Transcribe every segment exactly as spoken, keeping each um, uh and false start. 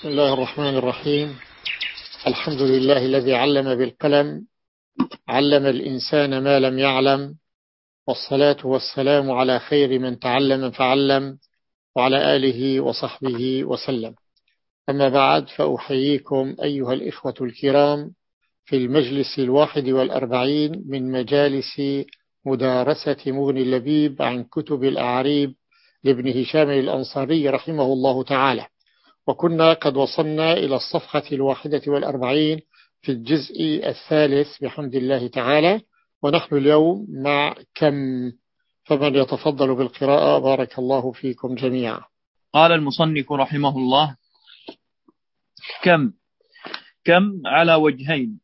بسم الله الرحمن الرحيم. الحمد لله الذي علم بالقلم، علم الإنسان ما لم يعلم، والصلاة والسلام على خير من تعلم فعلم، وعلى آله وصحبه وسلم. أما بعد، فأحييكم أيها الإخوة الكرام في المجلس الواحد والأربعين من مجالس مدارسة مغني اللبيب عن كتب الأعاريب لابن هشام الأنصاري رحمه الله تعالى. وكنا قد وصلنا إلى الصفحة الواحدة والأربعين في الجزء الثالث بحمد الله تعالى، ونحن اليوم مع كم، فمن يتفضل بالقراءة بارك الله فيكم جميعا. قال المصنف رحمه الله: كم كم على وجهين: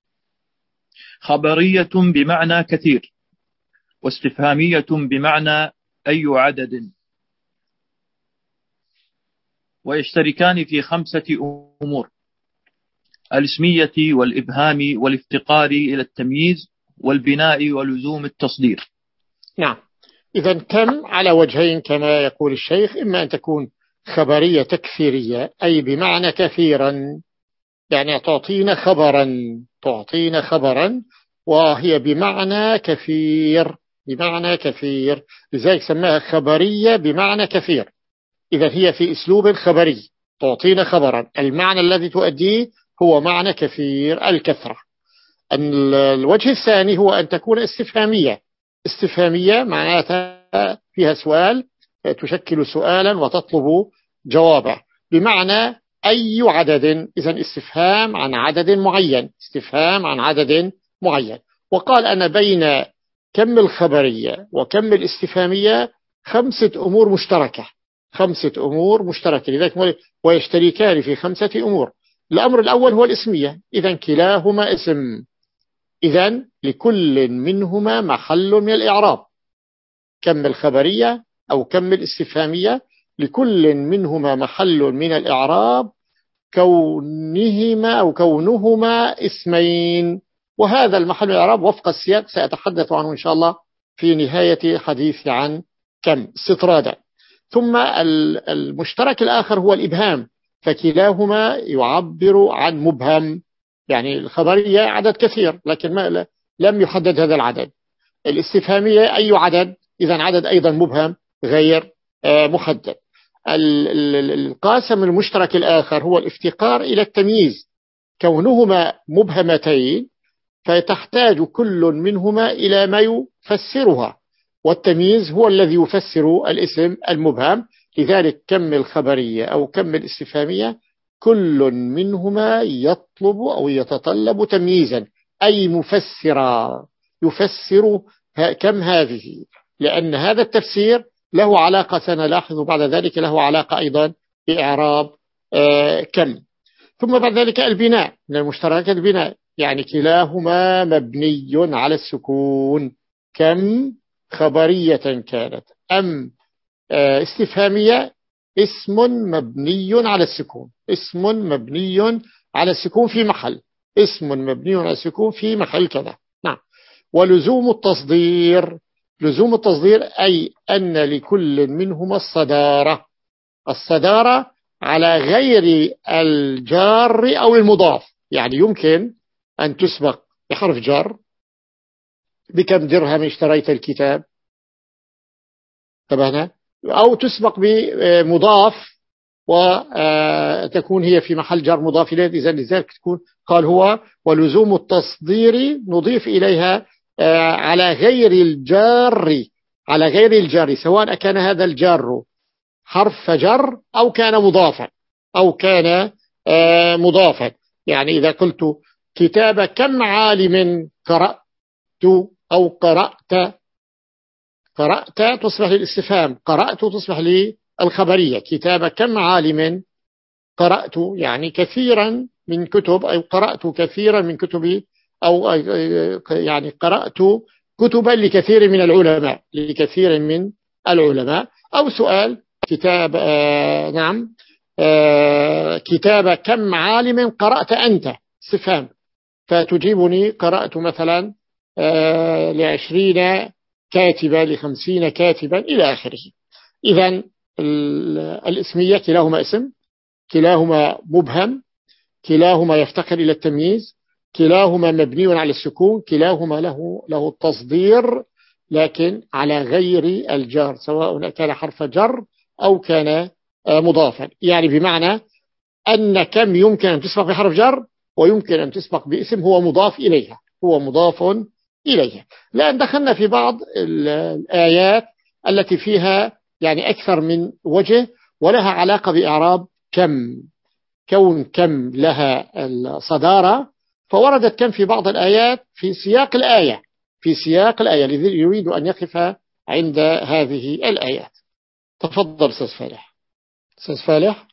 خبرية بمعنى كثير، واستفهامية بمعنى أي عدد، ويشتركان في خمسة أمور: الاسمية والإبهام والافتقار إلى التمييز والبناء ولزوم التصدير. نعم، إذن كم على وجهين كما يقول الشيخ، إما أن تكون خبرية تكثيرية أي بمعنى كثيرا، يعني تعطينا خبرا تعطينا خبرا وهي بمعنى كثير بمعنى كثير لذلك سماها خبرية بمعنى كثير. إذا هي في أسلوب خبري تعطينا خبرا، المعنى الذي تؤديه هو معنى كثير، الكثرة. الوجه الثاني هو أن تكون استفهامية استفهامية معناتها فيها سؤال، تشكل سؤالا وتطلب جوابه، بمعنى أي عدد. إذن استفهام عن عدد معين استفهام عن عدد معين. وقال أن بين كم الخبرية وكم الاستفهامية خمسة أمور مشتركة خمسة أمور مشتركة لذلك ويشتركان في خمسة أمور. الأمر الأول هو الاسمية، إذن كلاهما اسم، إذن لكل منهما محل من الإعراب. كم الخبرية أو كم الاستفهامية لكل منهما محل من الإعراب، كونهما أو كونهما اسمين، وهذا المحل من الإعراب وفق السياق سأتحدث عنه إن شاء الله في نهاية حديث عن كم استطرادا. ثم المشترك الآخر هو الإبهام، فكلاهما يعبر عن مبهم، يعني الخبرية عدد كثير لكن ما لم يحدد هذا العدد. الاستفهامية أي عدد، إذن عدد أيضا مبهم غير محدد. القاسم المشترك الآخر هو الافتقار إلى التمييز، كونهما مبهمتين فتحتاج كل منهما إلى ما يفسرها، والتمييز هو الذي يفسر الاسم المبهم. لذلك كم الخبرية أو كم الاستفهامية كل منهما يطلب أو يتطلب تمييزا، أي مفسرا يفسر كم هذه، لأن هذا التفسير له علاقة سنلاحظ بعد ذلك له علاقة أيضا بإعراب كم. ثم بعد ذلك البناء، من المشتركات البناء، يعني كلاهما مبني على السكون، كم خبرية كانت أم استفهامية، اسم مبني على السكون اسم مبني على السكون في محل اسم مبني على السكون في محل كذا. نعم. ولزوم التصدير، لزوم التصدير أي أن لكل منهما الصدارة الصدارة على غير الجار أو المضاف، يعني يمكن أن تسبق بحرف جر: بكم درهم اشتريت الكتاب، تبهنا، أو تسبق بمضاف وتكون هي في محل جر مضاف إليه. إذن لذلك تكون قال هو ولزوم التصدير نضيف إليها على غير الجار على غير الجار سواء كان هذا الجار حرف جر أو كان مضافا أو كان مضافا. يعني إذا قلت كتاب كم عالم قرأت أو قرأت قرأت تصبح للاستفهام، قرأت تصبح للخبرية. كتاب كم عالم قرأت يعني كثيرا من كتب، أو قرأت كثيرا من كتب، أو يعني قرأت كتبا لكثير من العلماء لكثير من العلماء. أو سؤال كتاب آه نعم آه كتاب كم عالم قرأت أنت، استفهام، فتجيبني قرأت مثلا آه لعشرين كاتبا لخمسين كاتبا إلى آخره. إذن الاسمية كلاهما اسم، كلاهما مبهم، كلاهما يفتقر إلى التمييز، كلاهما مبني على السكون، كلاهما له له التصدير لكن على غير الجار، سواء كان حرف جر أو كان مضافا. يعني بمعنى أن كم يمكن أن تسبق بحرف جر ويمكن أن تسبق باسم هو مضاف إليها، هو مضاف إليها. لأن دخلنا في بعض الآيات التي فيها يعني أكثر من وجه ولها علاقة بإعراب كم، كون كم لها الصدارة، فوردت كم في بعض الآيات في سياق الآية، في سياق الآية الذي يريد أن يقف عند هذه الآيات. تفضل أستاذ فالح. أستاذ فالح.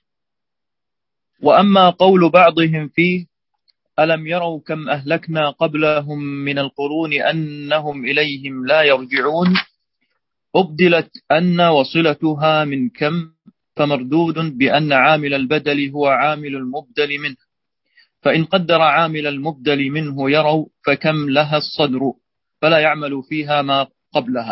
وأما قول بعضهم فيه ألم يروا كم أهلكنا قبلهم من القرون أنهم إليهم لا يرجعون، أبدلت أن وصلتها من كم فمردود بأن عامل البدل هو عامل المبدل منه، فإن قدر عامل المبدل منه يروا فكم لها الصدر فلا يعمل فيها ما قبلها،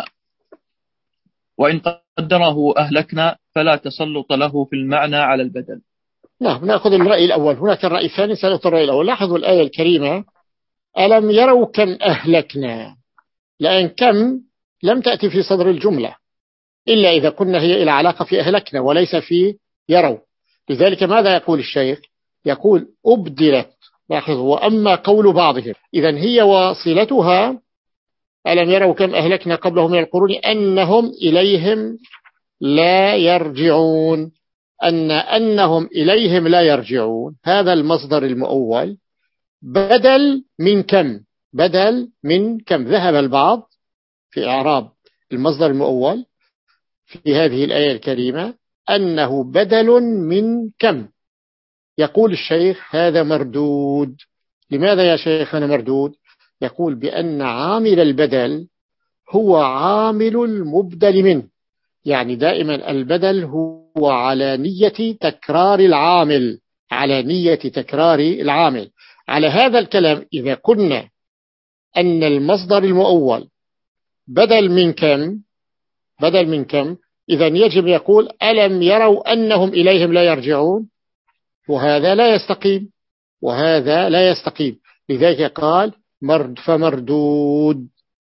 وإن قدره أهلكنا فلا تسلط له في المعنى على البدل. نعم، نأخذ الرأي الأول. هناك الرأي الثاني، سنأخذ الرأي الأول. لاحظوا الآية الكريمة ألم يروا كم أهلكنا، لأن كم لم تأتي في صدر الجملة إلا إذا كنا هي إلى علاقة في أهلكنا وليس في يروا. لذلك ماذا يقول الشيخ؟ يقول أبدلت. لاحظوا وأما قول بعضهم، إذن هي وصلتها ألم يروا كم أهلكنا قبلهم من القرون أنهم إليهم لا يرجعون. أن أنهم إليهم لا يرجعون هذا المصدر المؤول بدل من كم، بدل من كم. ذهب البعض في إعراب المصدر المؤول في هذه الآية الكريمة أنه بدل من كم. يقول الشيخ هذا مردود. لماذا يا شيخنا مردود؟ يقول بأن عامل البدل هو عامل المبدل منه، يعني دائما البدل هو على نية تكرار العامل، على نية تكرار العامل. على هذا الكلام إذا قلنا أن المصدر المؤول بدل من كم، بدل من كم، إذن يجب يقول ألم يروا أنهم إليهم لا يرجعون، وهذا لا يستقيم، وهذا لا يستقيم. لذلك قال مرد فمردود.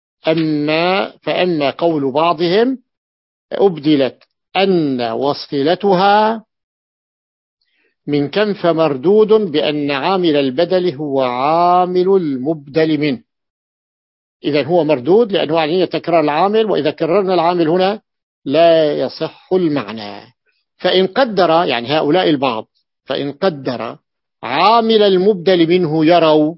أما فأما قول بعضهم أبدلت أن وصلتها من كم فمردود بأن عامل البدل هو عامل المبدل منه. إذن هو مردود لأنه يعني تكرار العامل، وإذا كررنا العامل هنا لا يصح المعنى. فإن قدر يعني هؤلاء البعض فإن قدر عامل المبدل منه يروا،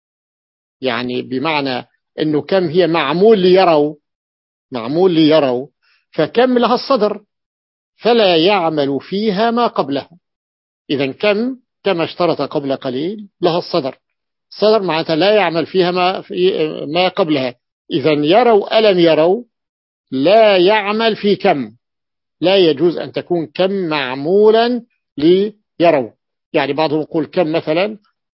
يعني بمعنى أنه كم هي معمول ليروا، معمول ليروا، فكم لها الصدر فلا يعمل فيها ما قبلها. إذن كم كما اشترط قبل قليل لها الصدر، الصدر معناتها لا يعمل فيها ما, في ما قبلها. إذن يروا ألم يروا لا يعمل في كم، لا يجوز أن تكون كم معمولا ليروا. يعني بعضهم يقول كم مثلا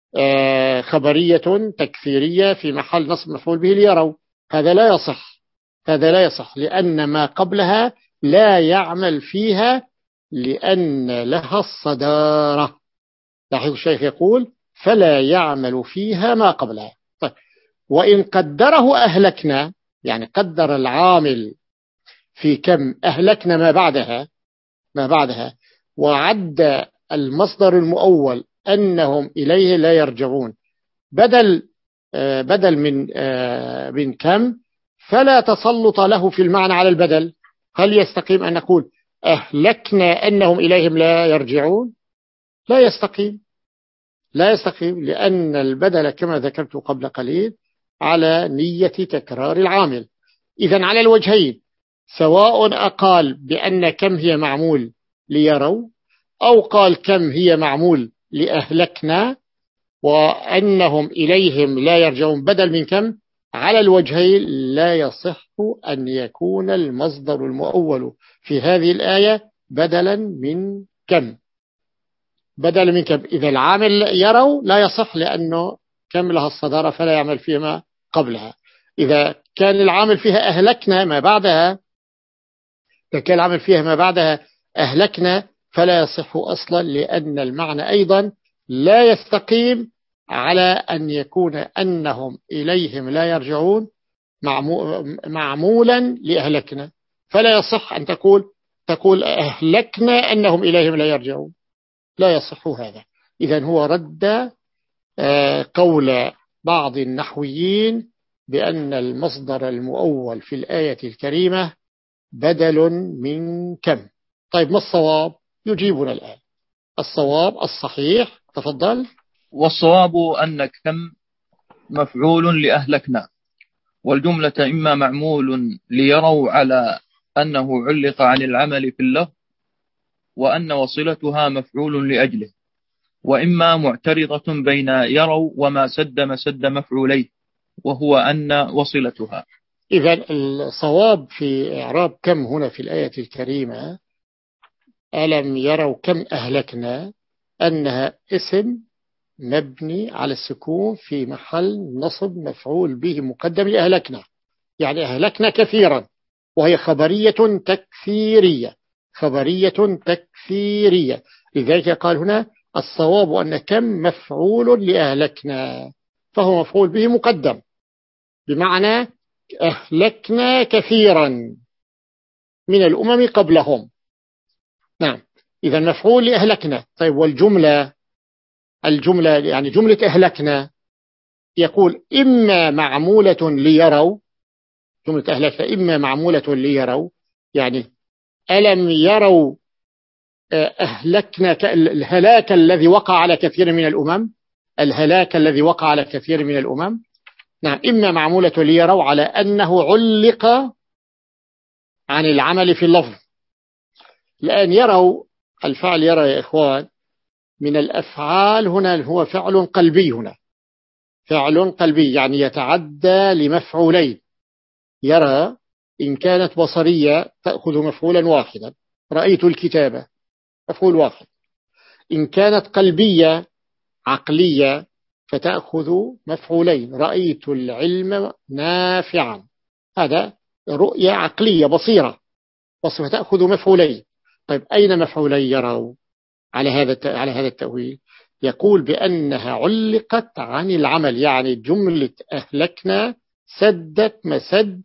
خبرية تكثيرية في محل نصب مفعول به ليروا، هذا لا يصح، هذا لا يصح لأن ما قبلها لا يعمل فيها لأن لها الصدارة. لاحظوا الشيخ يقول فلا يعمل فيها ما قبلها. طيب وإن قدره أهلكنا، يعني قدر العامل في كم أهلكنا ما بعدها، ما بعدها وعد المصدر المؤول أنهم إليه لا يرجعون بدل بدل من من كم، فلا تسلط له في المعنى على البدل. هل يستقيم أن نقول أهلكنا أنهم إليهم لا يرجعون؟ لا يستقيم، لا يستقيم، لأن البدل كما ذكرت قبل قليل على نية تكرار العامل. إذن على الوجهين، سواء أقال بأن كم هي معمول ليروا أو قال كم هي معمول لأهلكنا وأنهم إليهم لا يرجعون بدل من كم، على الوجهين لا يصح أن يكون المصدر المؤول في هذه الآية بدلا من كم، بدلا من كم. إذا العامل يروا لا يصح لأنه كم لها الصدارة فلا يعمل فيما قبلها. إذا كان العامل فيها أهلكنا ما بعدها، إذا كان العامل فيها ما بعدها أهلكنا فلا يصح أصلا، لأن المعنى أيضا لا يستقيم على أن يكون أنهم إليهم لا يرجعون معمولا لأهلكنا. فلا يصح أن تقول تقول أهلكنا أنهم إليهم لا يرجعون، لا يصح هذا. إذن هو رد قول بعض النحويين بأن المصدر المؤول في الآية الكريمة بدل من كم. طيب ما الصواب؟ يجيبنا الآن. الصواب الصحيح، تفضل. والصواب أن كم مفعول لأهلكنا، والجملة إما معمول ليروا على أنه علق عن العمل في اللفظ، وأن وصلتها مفعول لأجله، وإما معترضة بين يروا وما سد مسد مفعوليه، وهو أن وصلتها. إذن الصواب في إعراب كم هنا في الآية الكريمة ألم يروا كم أهلكنا، أنها اسم مبني على السكون في محل نصب مفعول به مقدم لأهلكنا، يعني أهلكنا كثيرا، وهي خبرية تكثيرية، خبرية تكثيرية. لذلك قال هنا الصواب أن كم مفعول لأهلكنا، فهو مفعول به مقدم، بمعنى أهلكنا كثيرا من الأمم قبلهم. نعم، إذا مفعول لأهلكنا. طيب والجملة، الجملة يعني جملة أهلكنا يقول إما معمولة ليروا، جملة أهلكنا إما معمولة ليروا، يعني ألم يروا أهلكنا الهلاك الذي وقع على كثير من الأمم، الهلاك الذي وقع على كثير من الأمم. نعم، إما معمولة ليروا على أنه علق عن العمل في اللفظ. لأن يروا، الفعل يرى يا إخوان من الأفعال هنا هو فعل قلبي، هنا فعل قلبي يعني يتعدى لمفعولين. يرى إن كانت بصرية تأخذ مفعولا واحدا، رأيت الكتابة مفعول واحد. إن كانت قلبية عقلية فتأخذ مفعولين، رأيت العلم نافعا، هذا رؤية عقلية بصيرة، بس فتأخذ مفعولين. طيب أين مفعولي يروا على هذا على هذا التأويل؟ يقول بأنها علقت عن العمل، يعني جملة أهلكنا سدت مسد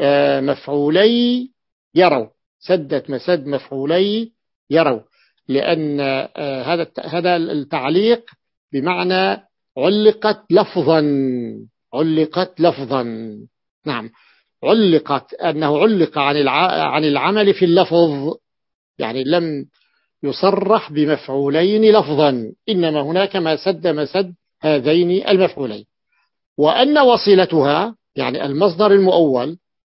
مفعولي يروا، سدت مسد مفعولي يروا، لأن هذا هذا التعليق بمعنى علقت لفظا، علقت لفظا. نعم، علقت أنه علق عن عن العمل في اللفظ، يعني لم يصرح بمفعولين لفظا، إنما هناك ما سد مسد هذين المفعولين. وأن وصلتها يعني المصدر المؤول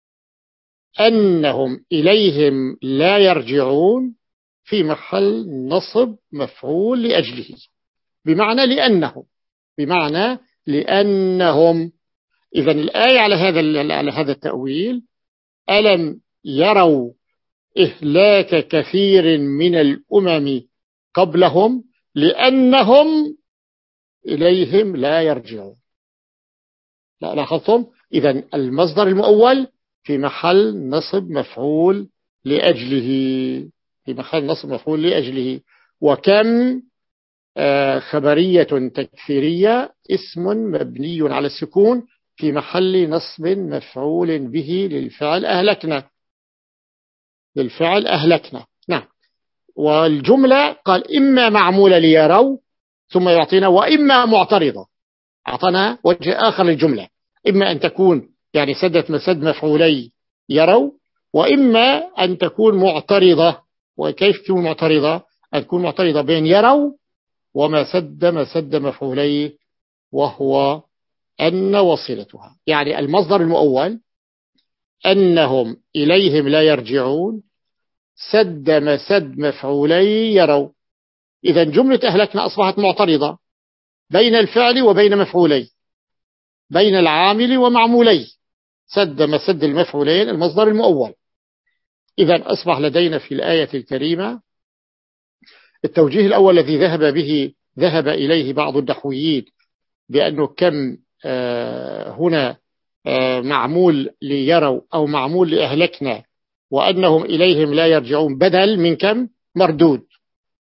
أنهم إليهم لا يرجعون في محل نصب مفعول لأجله، بمعنى لأنهم، بمعنى لأنهم. إذن الآية على هذا على هذا التأويل، ألم يروا إهلاك كثير من الأمم قبلهم لأنهم إليهم لا يرجعون. لا لاحظتم؟ إذن المصدر المؤول في محل نصب مفعول لأجله، في محل نصب مفعول لأجله. وكم خبرية تكثيرية اسم مبني على السكون في محل نصب مفعول به للفعل أهلكنا، للفعل أهلكنا. نعم. والجملة قال إما معمولة ليروا ثم يعطينا، وإما معترضة، أعطنا وجه آخر للجملة، إما أن تكون يعني سدت مسد مفعولي يروا، وإما أن تكون معترضة. وكيف تكون معترضة؟ أن تكون معترضة بين يروا وما سد مسد مفعولي، وهو أن وصلتها، يعني المصدر المؤول أنهم إليهم لا يرجعون سد مسد مفعولي يروا. إذن جملة أهلكنا أصبحت معترضة بين الفعل وبين مفعولي، بين العامل ومعمولي، سد مسد المفعولين المصدر المؤول. إذن أصبح لدينا في الآية الكريمة التوجيه الأول الذي ذهب به ذهب إليه بعض النحويين بأنه كم هنا معمول ليروا أو معمول لأهلكنا، وأنهم إليهم لا يرجعون بدل من كم مردود،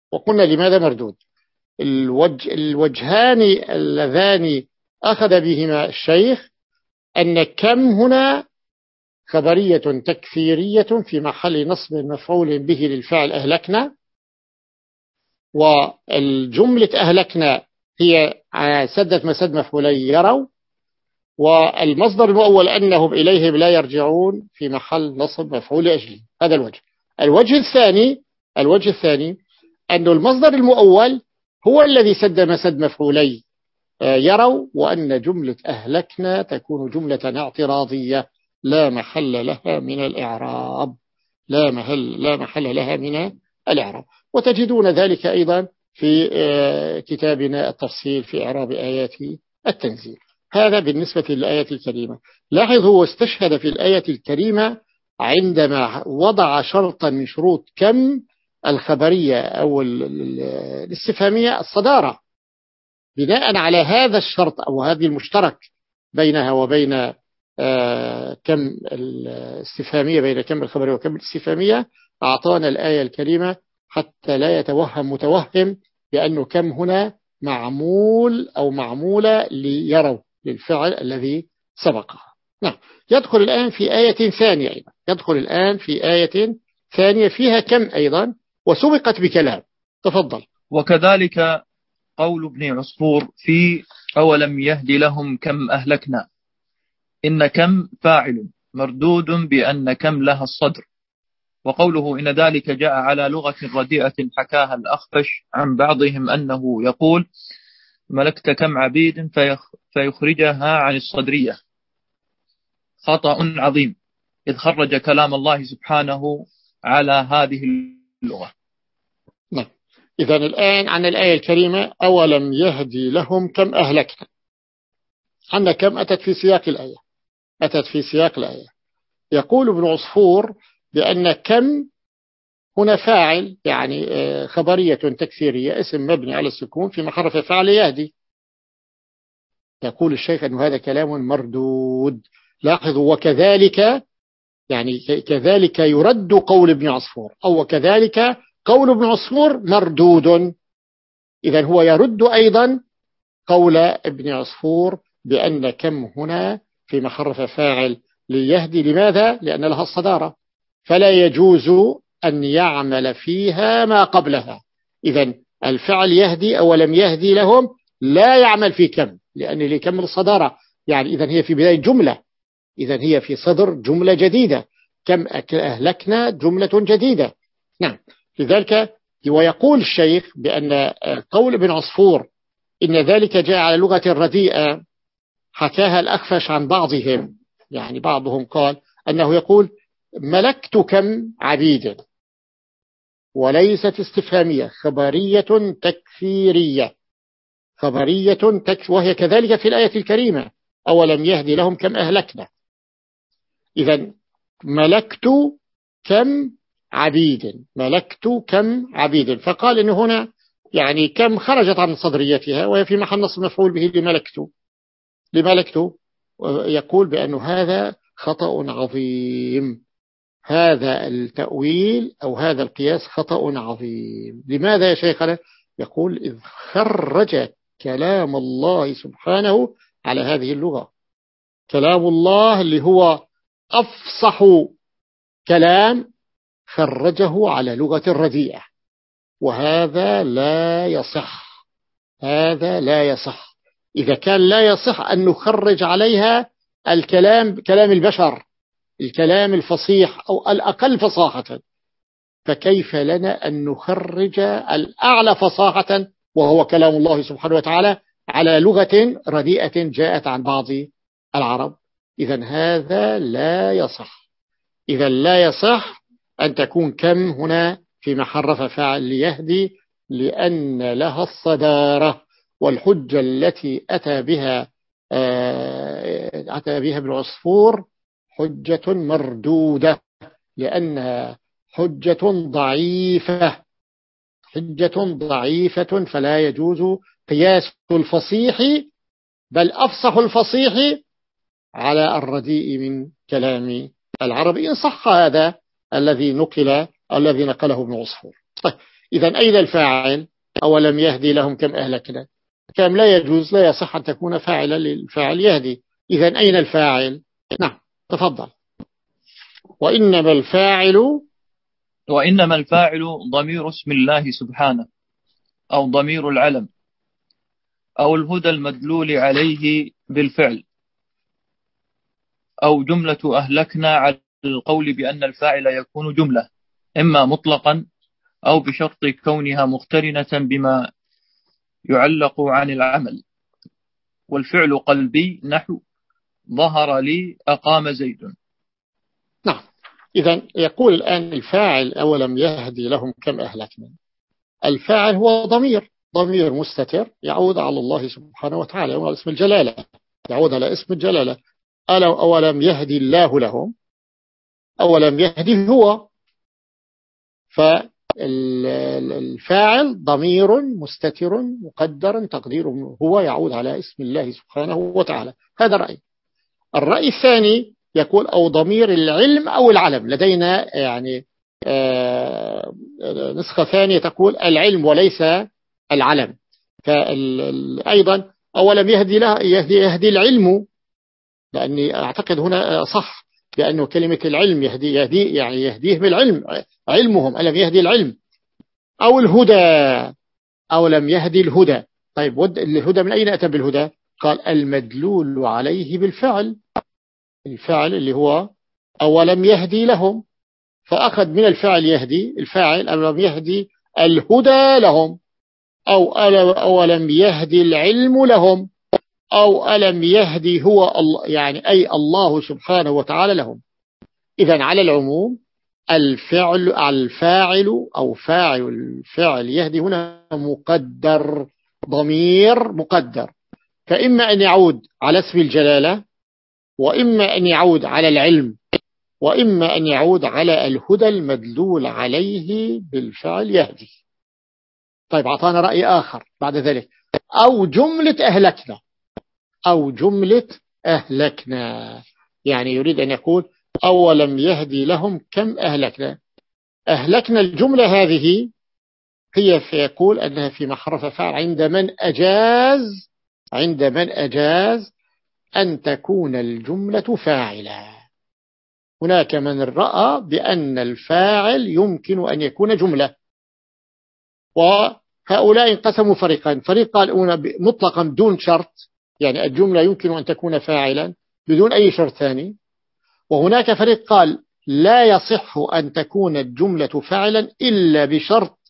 وقلنا لماذا مردود. الوجه الوجهان اللذان أخذ بهما الشيخ أن كم هنا خبرية تكفيرية في محل نصب مفعول به للفعل أهلكنا، والجملة أهلكنا هي سدت مسد مفعولي يروا، والمصدر المؤول أنهم إليهم لا يرجعون في محل نصب مفعول أجله. هذا الوجه. الوجه الثاني الوجه الثاني أن المصدر المؤول هو الذي سد مسد مفعولي يروا، وأن جملة أهلكنا تكون جملة اعتراضية لا محل لها من الإعراب لا محل لا محل لها من الإعراب. وتجدون ذلك أيضا في كتابنا التفصيل في إعراب آيات التنزيل. هذا بالنسبة للآية الكريمة. لاحظوا واستشهد في الآية الكريمة عندما وضع شرطا من شروط كم الخبرية أو الاستفهامية الصدارة. بناء على هذا الشرط أو هذه المشترك بينها وبين كم الاستفهامية، بين كم الخبرية وكم الاستفهامية، أعطانا الآية الكريمة حتى لا يتوهم متوهم بأنه كم هنا معمول أو معمولة ليروا للفعل الذي سبقها. نعم. يدخل الآن في آية ثانية أيضا يدخل الآن في آية ثانية فيها كم أيضا وسبقت بكلام. تفضل. وكذلك قول ابن عصفور في أولم يهدي لهم كم أهلكنا، إن كم فاعل مردود بأن كم لها الصدر. وقوله إن ذلك جاء على لغة رديئة حكاها الأخفش عن بعضهم أنه يقول ملكت كم عبيد فيخرجها عن الصدرية، خطأ عظيم إذ خرج كلام الله سبحانه على هذه اللغة. نعم. إذن الآن عن الآية الكريمة أولم يهدي لهم كم أهلكنا، عن كم أتت في سياق الآية أتت في سياق الآية يقول ابن عصفور بأن كم هنا فاعل، يعني خبرية تكسيرية اسم مبني على السكون في محل فعل يهدي. يقول الشيخ أن هذا كلام مردود. لاحظوا وكذلك، يعني كذلك يرد قول ابن عصفور، أو وكذلك قول ابن عصفور مردود. إذن هو يرد أيضا قول ابن عصفور بأن كم هنا في محل فاعل ليهدي. لماذا؟ لأن لها الصدارة فلا يجوز أن يعمل فيها ما قبلها. إذن الفعل يهدي أو لم يهدي لهم لا يعمل في كم، لأن لكم الصدارة، يعني إذن هي في بداية جملة، إذن هي في صدر جملة جديدة. كم أهلكنا جملة جديدة. نعم. لذلك ويقول الشيخ بأن قول ابن عصفور إن ذلك جاء على لغة رديئة حكاها الأخفش عن بعضهم، يعني بعضهم قال أنه يقول ملكت كم عبيد، وليست استفهامية، خبرية تكفيرية خبرية تك وهي كذلك في الآية الكريمة أولم يهدي لهم كم أهلكنا. إذن ملكت كم عبيد ملكت كم عبيد فقال إن هنا يعني كم خرجت عن صدريتها وهي في محل نصب مفعول به لملكت لملكت يقول بأن هذا خطأ عظيم. هذا التأويل أو هذا القياس خطأ عظيم. لماذا يا شيخنا؟ يقول إذ خرج كلام الله سبحانه على هذه اللغة. كلام الله اللي هو أفصح كلام خرجه على لغة الرديئة، وهذا لا يصح هذا لا يصح. إذا كان لا يصح أن نخرج عليها الكلام كلام البشر، الكلام الفصيح أو الأقل فصاحة، فكيف لنا أن نخرج الأعلى فصاحة وهو كلام الله سبحانه وتعالى على لغة رديئة جاءت عن بعض العرب؟ إذن هذا لا يصح. إذن لا يصح أن تكون كم هنا في محل فاعل ليهدي، لأن لها الصدارة. والحجة التي أتى بها أتى بها ابن عصفور حجة مردودة، لأنها حجة ضعيفة حجة ضعيفة فلا يجوز قياس الفصيح بل أفصح الفصيح على الرديء من كلام العرب، إن صح هذا الذي نقل الذي نقله ابن عصفور. طيب إذن أين الفاعل؟ أولم يهدي لهم كم أهلكنا؟ كم لا يجوز، لا يصح أن تكون فاعلا للفاعل يهدي. إذن أين الفاعل؟ نعم تفضل. وإنما الفاعل وإنما الفاعل ضمير اسم الله سبحانه، أو ضمير العلم، أو الهدى المدلول عليه بالفعل، أو جملة أهلكنا على القول بأن الفاعل يكون جملة إما مطلقا أو بشرط كونها مقترنة بما يعلق عن العمل. والفعل قلبي نحو ظهر لي أقام زيد. نعم. إذن يقول الآن الفاعل أولم يهدي لهم كم أهلكنا. الفاعل هو ضمير ضمير مستتر يعود على الله سبحانه وتعالى، يعود على اسم الجلالة، يعود على اسم الجلالة. أولم يهدي الله لهم، أولم يهدي هو، فالفاعل ضمير مستتر مقدر تقديره هو، يعود على اسم الله سبحانه وتعالى. هذا رأي. الرأي الثاني يقول أو ضمير العلم أو العلم. لدينا يعني آه نسخة ثانية تقول العلم وليس العلم. فأيضا أولم يهدي له يهدي, يهدي العلم، لأني أعتقد هنا صح، لأنه كلمة العلم يهدي, يهدي يعني يهديه بالعلم، علمهم ألم يهدي العلم. أو الهدى، أو لم يهدي الهدى. طيب الهدى من أين أتى بالهدى؟ قال المدلول عليه بالفعل، الفعل اللي هو أولم يهدي لهم، فأخذ من الفعل يهدي، الفاعل أولم يهدي الهدى لهم، أو أولم يهدي العلم لهم، أو ألم يهدي هو يعني أي الله سبحانه وتعالى لهم. إذن على العموم الفعل الفاعل أو فاعل الفعل يهدي هنا مقدر، ضمير مقدر، فإما أن يعود على اسم الجلالة، وإما أن يعود على العلم، وإما أن يعود على الهدى المدلول عليه بالفعل يهدي. طيب أعطانا رأي آخر بعد ذلك، أو جملة أهلكنا، أو جملة أهلكنا، يعني يريد أن يقول أولم يهدي لهم كم أهلكنا. أهلكنا الجملة هذه هي فيقول أنها في محرف فاعل عند من أجاز، عند من أجاز أن تكون الجملة فاعلا. هناك من رأى بأن الفاعل يمكن أن يكون جملة، وهؤلاء انقسموا فريقين. فريق قال مطلقا بدون شرط، يعني الجملة يمكن أن تكون فاعلا بدون أي شرط ثاني. وهناك فريق قال لا يصح أن تكون الجملة فاعلا إلا بشرط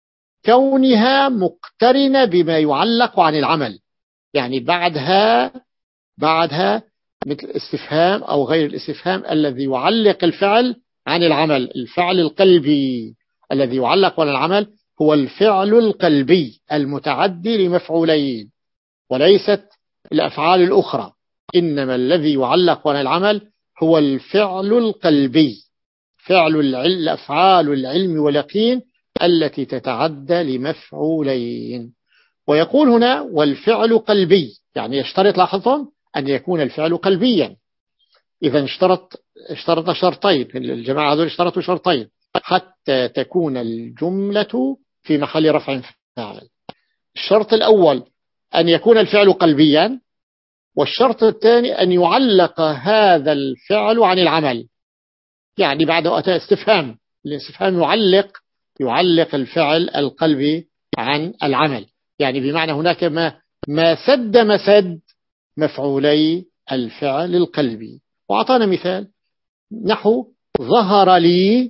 كونها مقترنة بما يعلق عن العمل، يعني بعدها بعدها مثل استفهام أو غير الاستفهام الذي يعلق الفعل عن العمل. الفعل القلبي الذي يعلق عن العمل هو الفعل القلبي المتعدي لمفعولين، وليست الأفعال الأخرى، إنما الذي يعلق عن العمل هو الفعل القلبي، فعل الأفعال العلم واليقين التي تتعدى لمفعولين. ويقول هنا والفعل قلبي، يعني يشترط، لاحظتم، أن يكون الفعل قلبيا. إذا اشترط اشترط شرطين، الجماعة هذول اشترطوا شرطين حتى تكون الجملة في محل رفع فاعل. الشرط الأول أن يكون الفعل قلبيا، والشرط الثاني أن يعلق هذا الفعل عن العمل، يعني بعد أتى استفهام، الاستفهام يعلق يعلق الفعل القلبي عن العمل، يعني بمعنى هناك ما ما سد مسد مفعولي الفعل القلبي. وأعطانا مثال نحو ظهر لي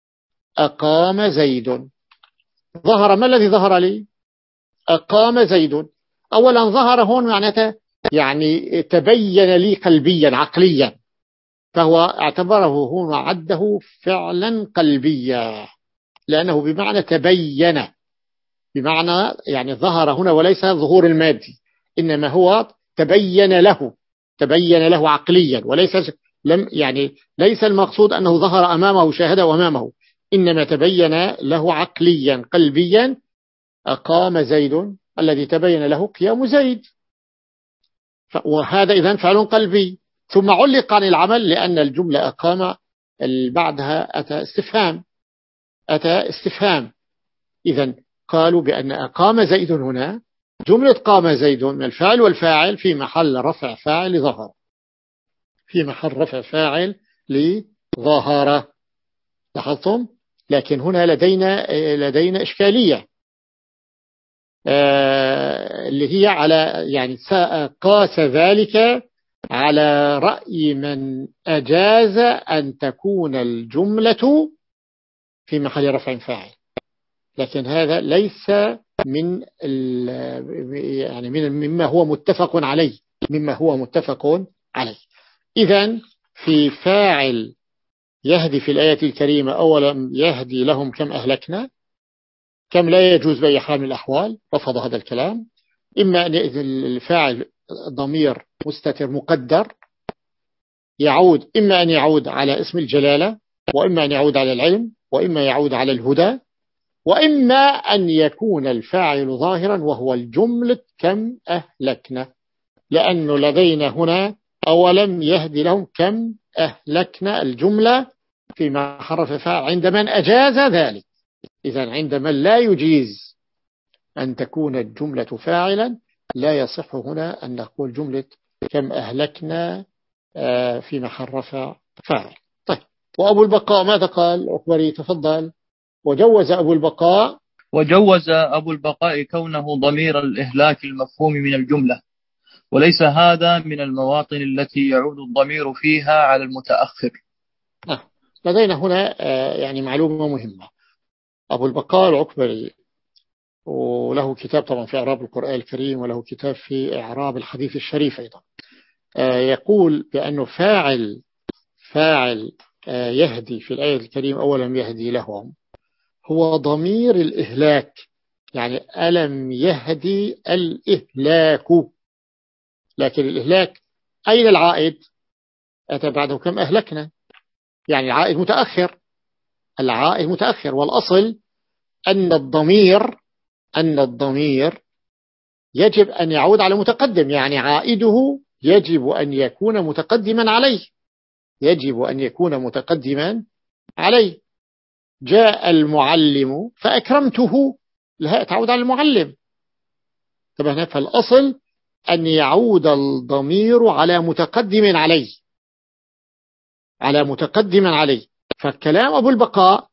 أقام زيد. ظهر، ما الذي ظهر لي؟ أقام زيد. أولا ظهر هون معناته يعني تبين لي قلبيا عقليا، فهو اعتبره هنا عده فعلا قلبيا لأنه بمعنى تبين، بمعنى يعني ظهر هنا وليس ظهور المادي، إنما هو تبين له تبين له عقليا، وليس لم يعني ليس المقصود أنه ظهر أمامه شاهده أمامه، إنما تبين له عقليا قلبيا. أقام زيد الذي تبين له قيام زيد، وهذا إذن فعل قلبي. ثم علق عن العمل لأن الجملة أقام بعدها أتى استفهام أتى استفهام إذن قالوا بأن أقام زيد هنا جملة قام زيد من الفاعل والفاعل في محل رفع فاعل ظهر، في محل رفع فاعل لظهر. لاحظتم؟ لكن هنا لدينا لدينا إشكالية اللي هي على يعني قاس ذلك على رأي من أجاز أن تكون الجملة في محل رفع فاعل، لكن هذا ليس من يعني من مما هو متفق عليه، مما هو متفق عليه. إذن في فاعل يهدي في الآية الكريمة أولا يهدي لهم كم أهلكنا، كم لا يجوز بأي حال من الأحوال، رفض هذا الكلام. إما أن الفاعل ضمير مستتر مقدر يعود، إما أن يعود على اسم الجلالة، وإما أن يعود على العلم، وإما يعود على الهدى، وإما أن يكون الفاعل ظاهرا وهو الجملة كم أهلكنا، لأنه لدينا هنا أولم يهدي لهم كم أهلكنا الجملة فيما حرف فاعل عند من أجاز ذلك. إذن عند من لا يجيز أن تكون الجملة فاعلا لا يصح هنا أن نقول جملة كم أهلكنا في محل رفع فاعل. طيب، وأبو البقاء ماذا قال؟ أخبري تفضل. وجوز أبو البقاء وجوز أبو البقاء كونه ضمير الإهلاك المفهوم من الجملة، وليس هذا من المواطن التي يعود الضمير فيها على المتأخر. آه. لدينا هنا آه يعني معلومة مهمة. أبو البقاء العكبري وله كتاب طبعا في إعراب القرآن الكريم، وله كتاب في إعراب الحديث الشريف أيضا، آه يقول بأنه فاعل فاعل آه يهدي في الآية الكريمة أولا يهدي لهم هو ضمير الإهلاك، يعني ألم يهدي الإهلاك، لكن الإهلاك أين العائد؟ أتى بعده كم أهلكنا، يعني العائد متأخر، العائد متأخر. والأصل أن الضمير أن الضمير يجب أن يعود على متقدم، يعني عائده يجب أن يكون متقدما عليه، يجب أن يكون متقدما عليه. جاء المعلم فأكرمته، الهاء تعود على المعلم. طبعا فالأصل أن يعود الضمير على متقدم عليه، على متقدم عليه. فالكلام أبو البقاء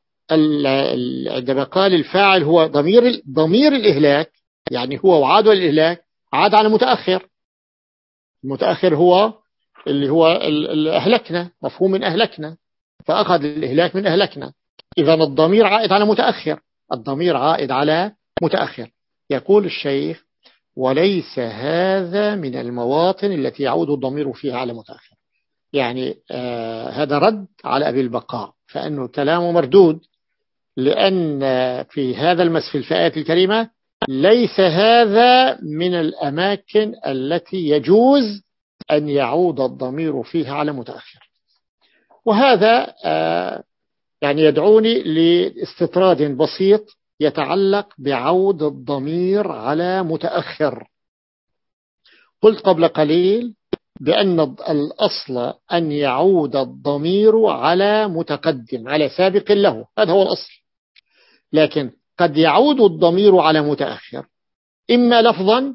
عندما قال الفاعل هو ضمير ضمير الإهلاك، يعني هو وعاد الإهلاك عاد على متأخر، المتأخر هو اللي هو أهلكنا، مفهوم من أهلكنا، فأخذ الإهلاك من أهلكنا. إذن الضمير عائد على متأخر، الضمير عائد على متأخر. يقول الشيخ وليس هذا من المواطن التي يعود الضمير فيها على متأخر، يعني آه هذا رد على أبي البقاء، فأنه كلامه مردود، لأن في هذا المس في الفئات الكريمة ليس هذا من الأماكن التي يجوز أن يعود الضمير فيها على متأخر. وهذا آه يعني يدعوني لاستطراد بسيط يتعلق بعود الضمير على متأخر. قلت قبل قليل بأن الأصل أن يعود الضمير على متقدم، على سابق له، هذا هو الأصل. لكن قد يعود الضمير على متأخر إما لفظا،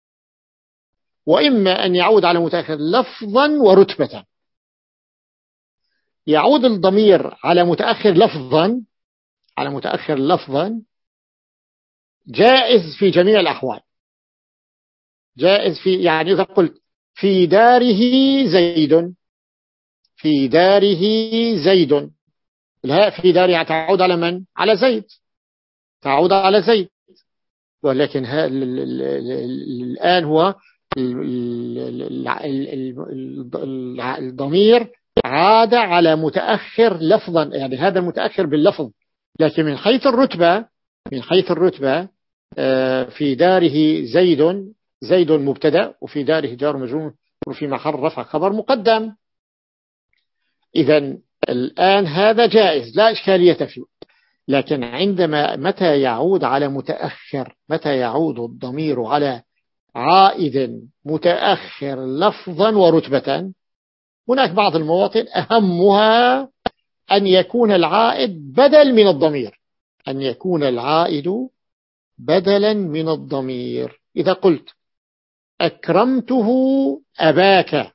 وإما أن يعود على متأخر لفظا ورتبة. يعود الضمير على متأخر لفظا، على متأخر لفظا جائز في جميع الأحوال، جائز في، يعني إذا قلت في داره زيد، في داره زيد، الهاء في داره تعود على من؟ على زيد، تعود على زيد. ولكن الآن هو الضمير عاد على متأخر لفظا، يعني هذا المتأخر باللفظ، لكن من حيث الرتبة، من حيث الرتبة في داره زيد، زيد مبتدأ وفي داره جار مجرور وفي محل رفع خبر مقدم. إذن الآن هذا جائز لا إشكالية فيه. لكن عندما متى يعود على متأخر، متى يعود الضمير على عائد متأخر لفظا ورتبة، هناك بعض المواطن أهمها أن يكون العائد بدل من الضمير، أن يكون العائد بدلا من الضمير. إذا قلت أكرمته أباك،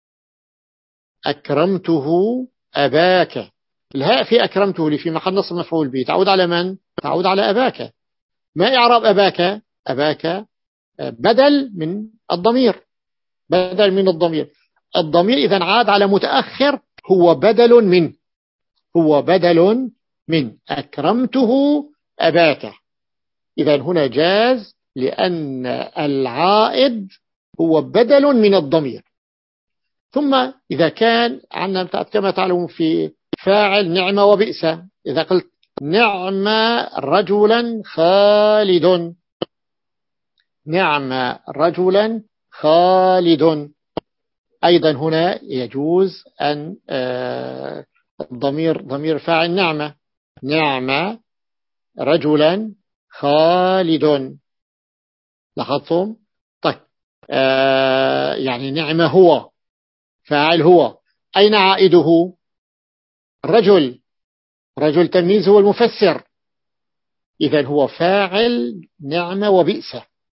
أكرمته أباك، الهاء في أكرمته اللي في محل نصب مفعول به تعود على من؟ تعود على أباك. ما إعراب أباك؟ أباك بدل من الضمير، بدل من الضمير. الضمير إذن عاد على متأخر، هو بدل من، هو بدل من أكرمته أباك. إذن هنا جاز لأن العائد هو بدل من الضمير. ثم إذا كان عندنا كما تعلمون في فاعل نعم وبئس، إذا قلت نعم رجلا خالد، نعم رجلا خالد، أيضا هنا يجوز أن الضمير ضمير فاعل نعمة، نعم رجلا خالد. لاحظتم؟ طيب آه يعني نعم هو فاعل، هو أين عائده؟ رجل، رجل تمييز هو المفسر، إذن هو فاعل نعم وبئس.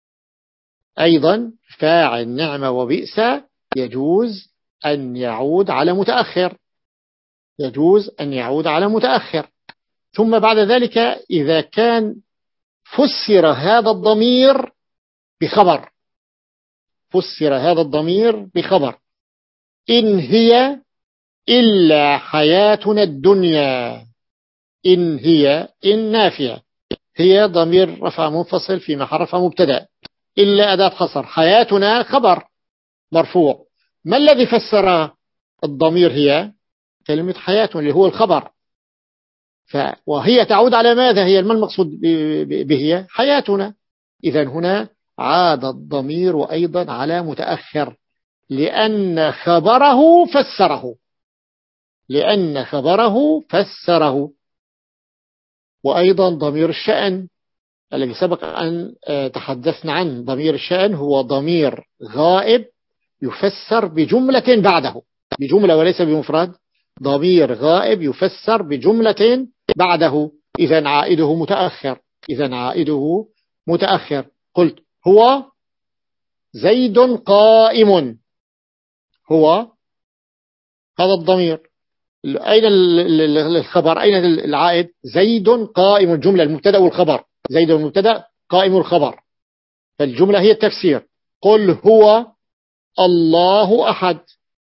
أيضا فاعل نعم وبئس يجوز أن يعود على متأخر، يجوز أن يعود على متأخر. ثم بعد ذلك إذا كان فسر هذا الضمير بخبر، فسر هذا الضمير بخبر، إن هي إلا حياتنا الدنيا، إن هي إن نافية، هي ضمير رفع منفصل في محل رفع مبتدأ، إلا أداة حصر، حياتنا خبر مرفوع. ما الذي فسر الضمير؟ هي كلمة حياتنا اللي هو الخبر، ف وهي تعود على ماذا؟ هي ما المقصود به؟ حياتنا. إذن هنا عاد الضمير أيضا على متأخر لأن خبره فسره، لأن خبره فسره. وأيضا ضمير الشأن الذي سبق أن تحدثنا عن ضمير الشأن هو ضمير غائب يفسر بجملة بعده، بجملة وليس بمفرد، ضمير غائب يفسر بجملة بعده، إذن عائده متأخر، إذن عائده متأخر. قلت هو زيد قائم، هو هذا الضمير، أين الخبر؟ أين العائد؟ زيد قائم، الجملة المبتدأ والخبر، زيد المبتدأ قائم الخبر، فالجملة هي التفسير. قل هو الله أحد،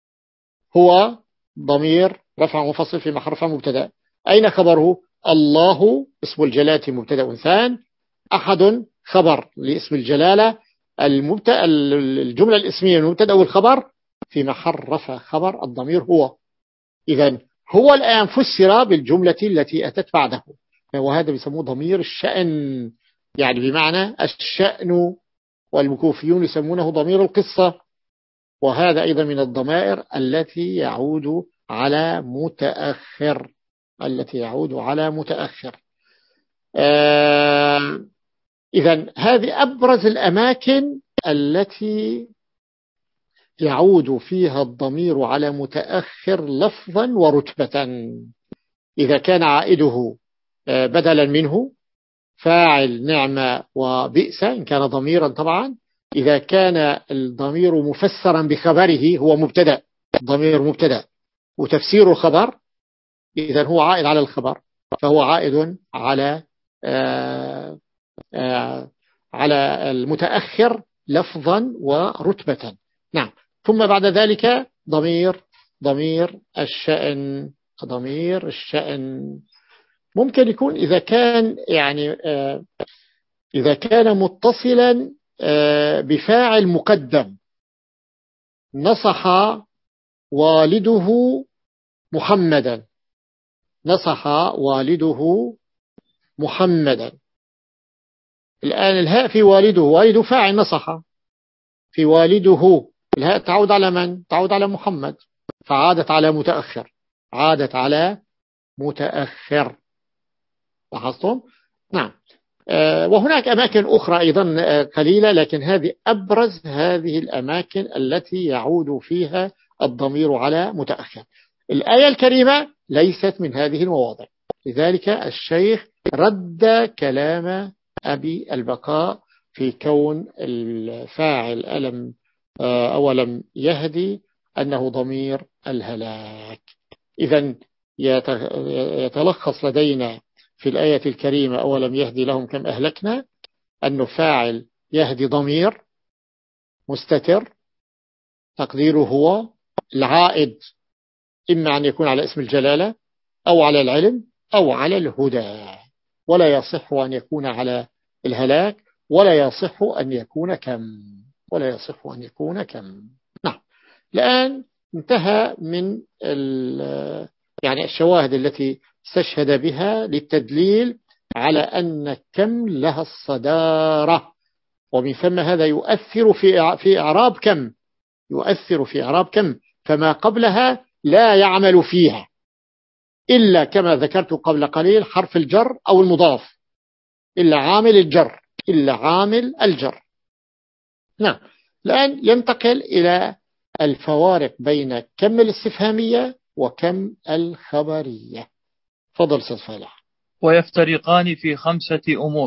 هو ضمير رفع مفصل في محل رفع مبتدأ، أين خبره؟ الله اسم الجلالة مبتدأ ثان، أحد خبر لاسم الجلالة، المبتدأ الجملة الاسمية المبتدأ والخبر في محل رفع خبر الضمير هو. إذن هو الآن فسر بالجملة التي أتت بعده، وهذا بيسموه ضمير الشأن، يعني بمعنى الشأن، والمكوفيون يسمونه ضمير القصة. وهذا أيضا من الضمائر التي يعود على متأخر، التي يعود على متأخر. آه إذن هذه أبرز الأماكن التي يعود فيها الضمير على متأخر لفظا ورتبة. إذا كان عائده بدلا منه فاعل نعمة وبئس إن كان ضميرا طبعا، إذا كان الضمير مفسرا بخبره هو مبتدأ، ضمير مبتدأ وتفسير الخبر، إذن هو عائد على الخبر، فهو عائد على آآ آآ على المتأخر لفظا ورتبة. نعم. ثم بعد ذلك ضمير ضمير الشأن، ضمير الشأن ممكن يكون إذا كان يعني إذا كان متصلا بفاعل مقدم، نصح والده محمدا، نصح والده محمدا. الآن الهاء في والده، والده فاعل نصح، في والده الهاء تعود على من؟ تعود على محمد، فعادت على متأخر، عادت على متأخر. لاحظتم؟ نعم. آه وهناك أماكن أخرى أيضا آه قليلة، لكن هذه أبرز هذه الأماكن التي يعود فيها الضمير على متأخر. الآية الكريمة ليست من هذه المواضع، لذلك الشيخ رد كلام أبي البقاء في كون الفاعل ألم أولم يهدي أنه ضمير الهلاك. إذن يتلخص لدينا في الآية الكريمة أولم يهدي لهم كم أهلكنا أنه فاعل يهدي ضمير مستتر تقديره هو العائد، إما أن يكون على اسم الجلالة أو على العلم أو على الهدى، ولا يصح أن يكون على الهلاك، ولا يصح أن يكون كم ولا يصح أن يكون كم. نعم. الآن انتهى من يعني الشواهد التي استشهد بها للتدليل على أن كم لها الصدارة، ومن ثم هذا يؤثر في في إعراب كم يؤثر في إعراب كم فما قبلها لا يعمل فيها إلا كما ذكرت قبل قليل حرف الجر أو المضاف، إلا عامل الجر إلا عامل الجر. نعم. الآن ينتقل إلى الفوارق بين كم الاستفهامية وكم الخبرية. فضل سيد فالح. ويفترقان في خمسة أمور.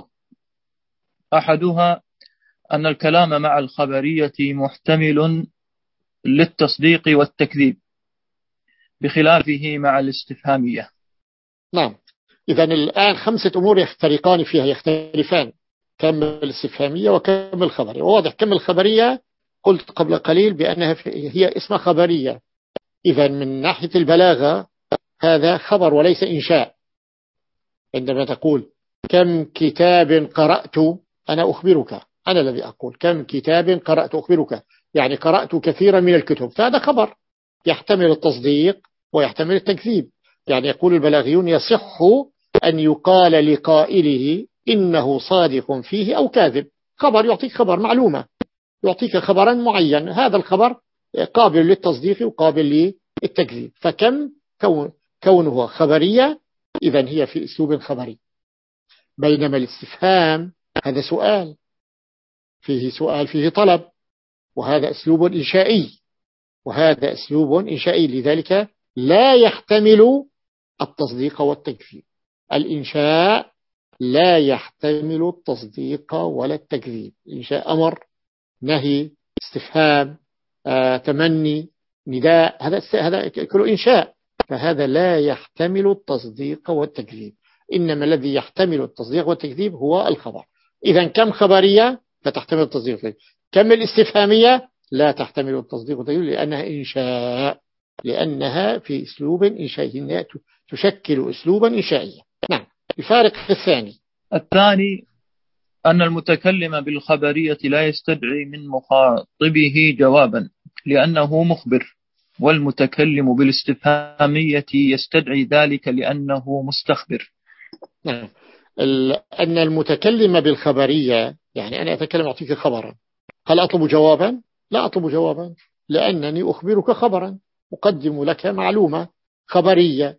أحدها أن الكلام مع الخبرية محتمل للتصديق والتكذيب بخلافه مع الاستفهامية. نعم. إذن الآن خمسة أمور يفترقان فيها يختلفان، كم الاستفهامية وكم الخبرية. وواضح كم الخبرية قلت قبل قليل بأنها هي اسم خبرية، إذن من ناحية البلاغة هذا خبر وليس إنشاء. عندما تقول كم كتاب قرأت أنا أخبرك، أنا الذي أقول كم كتاب قرأت أخبرك، يعني قرأت كثيرا من الكتب، فهذا خبر يحتمل التصديق ويحتمل التكذيب. يعني يقول البلاغيون يصح أن يقال لقائله إنه صادق فيه أو كاذب، خبر يعطيك خبر معلومة، يعطيك خبرا معين، هذا الخبر قابل للتصديق وقابل للتكذيب. فكم كون كونه خبرية إذن هي في أسلوب خبري، بينما الاستفهام هذا سؤال فيه سؤال فيه طلب، وهذا أسلوب إنشائي وهذا أسلوب إنشائي، لذلك لا يحتمل التصديق والتكذيب. الإنشاء لا يحتمل التصديق ولا التكذيب. الإنشاء أمر، نهي، استفهام، آه، تمني، نداء، هذا هذا كله إنشاء، فهذا لا يحتمل التصديق والتكذيب، إنما الذي يحتمل التصديق والتكذيب هو الخبر. إذن كم خبرية فتحتمل التصديق والتكذيب، كم الاستفهامية لا تحتمل التصديق والتكذيب لأنها إنشاء، لأنها في أسلوب إنشائي، تشكل أسلوبا إنشائيا. نعم. الفارق الثاني الثاني أن المتكلم بالخبرية لا يستدعي من مخاطبه جوابا لأنه مخبر، والمتكلم بالاستفهامية يستدعي ذلك لأنه مستخبر. نعم. أن المتكلم بالخبرية يعني أنا أتكلم أعطيك خبرا، هل أطلب جوابا؟ لا أطلب جوابا، لأنني أخبرك خبرا، أقدم لك معلومة خبرية.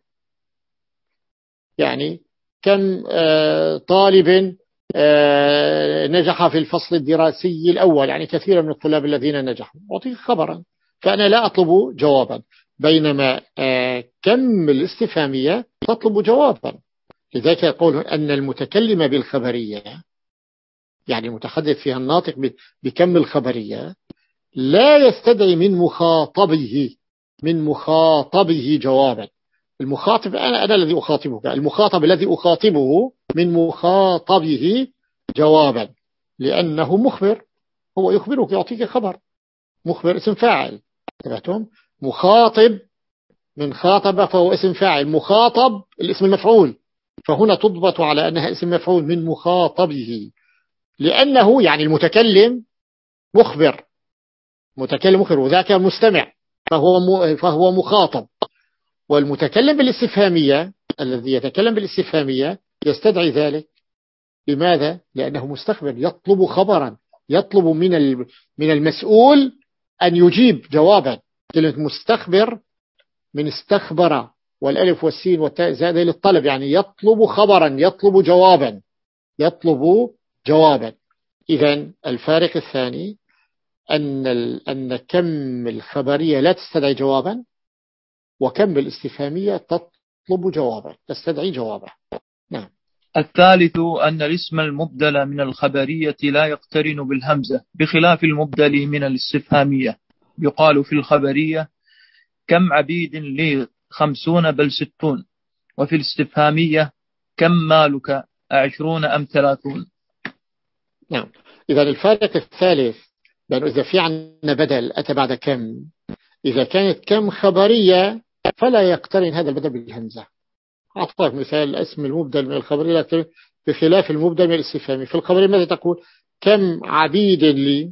يعني كم طالب نجح في الفصل الدراسي الأول، يعني كثير من الطلاب الذين نجحوا، أعطيك خبرا، فأنا لا أطلب جوابا. بينما كم الاستفهامية تطلب جوابا، لذلك يقول أن المتكلم بالخبرية يعني متحدث فيها الناطق بكم الخبرية لا يستدعي من مخاطبه من مخاطبه جوابا. المخاطب أنا, أنا الذي أخاطبك، المخاطب الذي أخاطبه من مخاطبه جوابا، لأنه مخبر، هو يخبرك يعطيك خبر، مخبر اسم فاعل، تبعتم؟ مخاطب من خاطب فهو اسم فاعل، مخاطب الاسم المفعول، فهنا تضبط على أنها اسم مفعول من مخاطبه، لأنه يعني المتكلم مخبر، متكلم مخبر، وذاك مستمع فهو فهو مخاطب. والمتكلم بالاستفهامية الذي يتكلم بالاستفهامية يستدعي ذلك. لماذا؟ لأنه مستخبر، يطلب خبرا، يطلب من من المسؤول أن يجيب جوابا. كلمة مستخبر من استخبر، والألف والسين والتاء زائدة للطلب، يعني يطلب خبرا، يطلب جوابا يطلب جوابا. إذن الفارق الثاني أن أن كم الخبرية لا تستدعي جوابا، وكم الاستفهامية تطلب جوابا، تستدعي جوابا. نعم. الثالث أن الاسم المبدل من الخبرية لا يقترن بالهمزة بخلاف المبدل من الاستفهامية. يقال في الخبرية كم عبيد لي خمسون بل ستون، وفي الاستفهامية كم مالك عشرون أم ثلاثون. نعم. إذا الفارق الثالث بأنه إذا في عندنا بدل أتى بعد كم، إذا كانت كم خبرية فلا يقترن هذا البدل بالهمزة. أعطاك مثال الاسم المبدل من الخبرية بخلاف المبدل من الاستفهامي. في الخبرية ماذا تقول؟ كم عبيد لي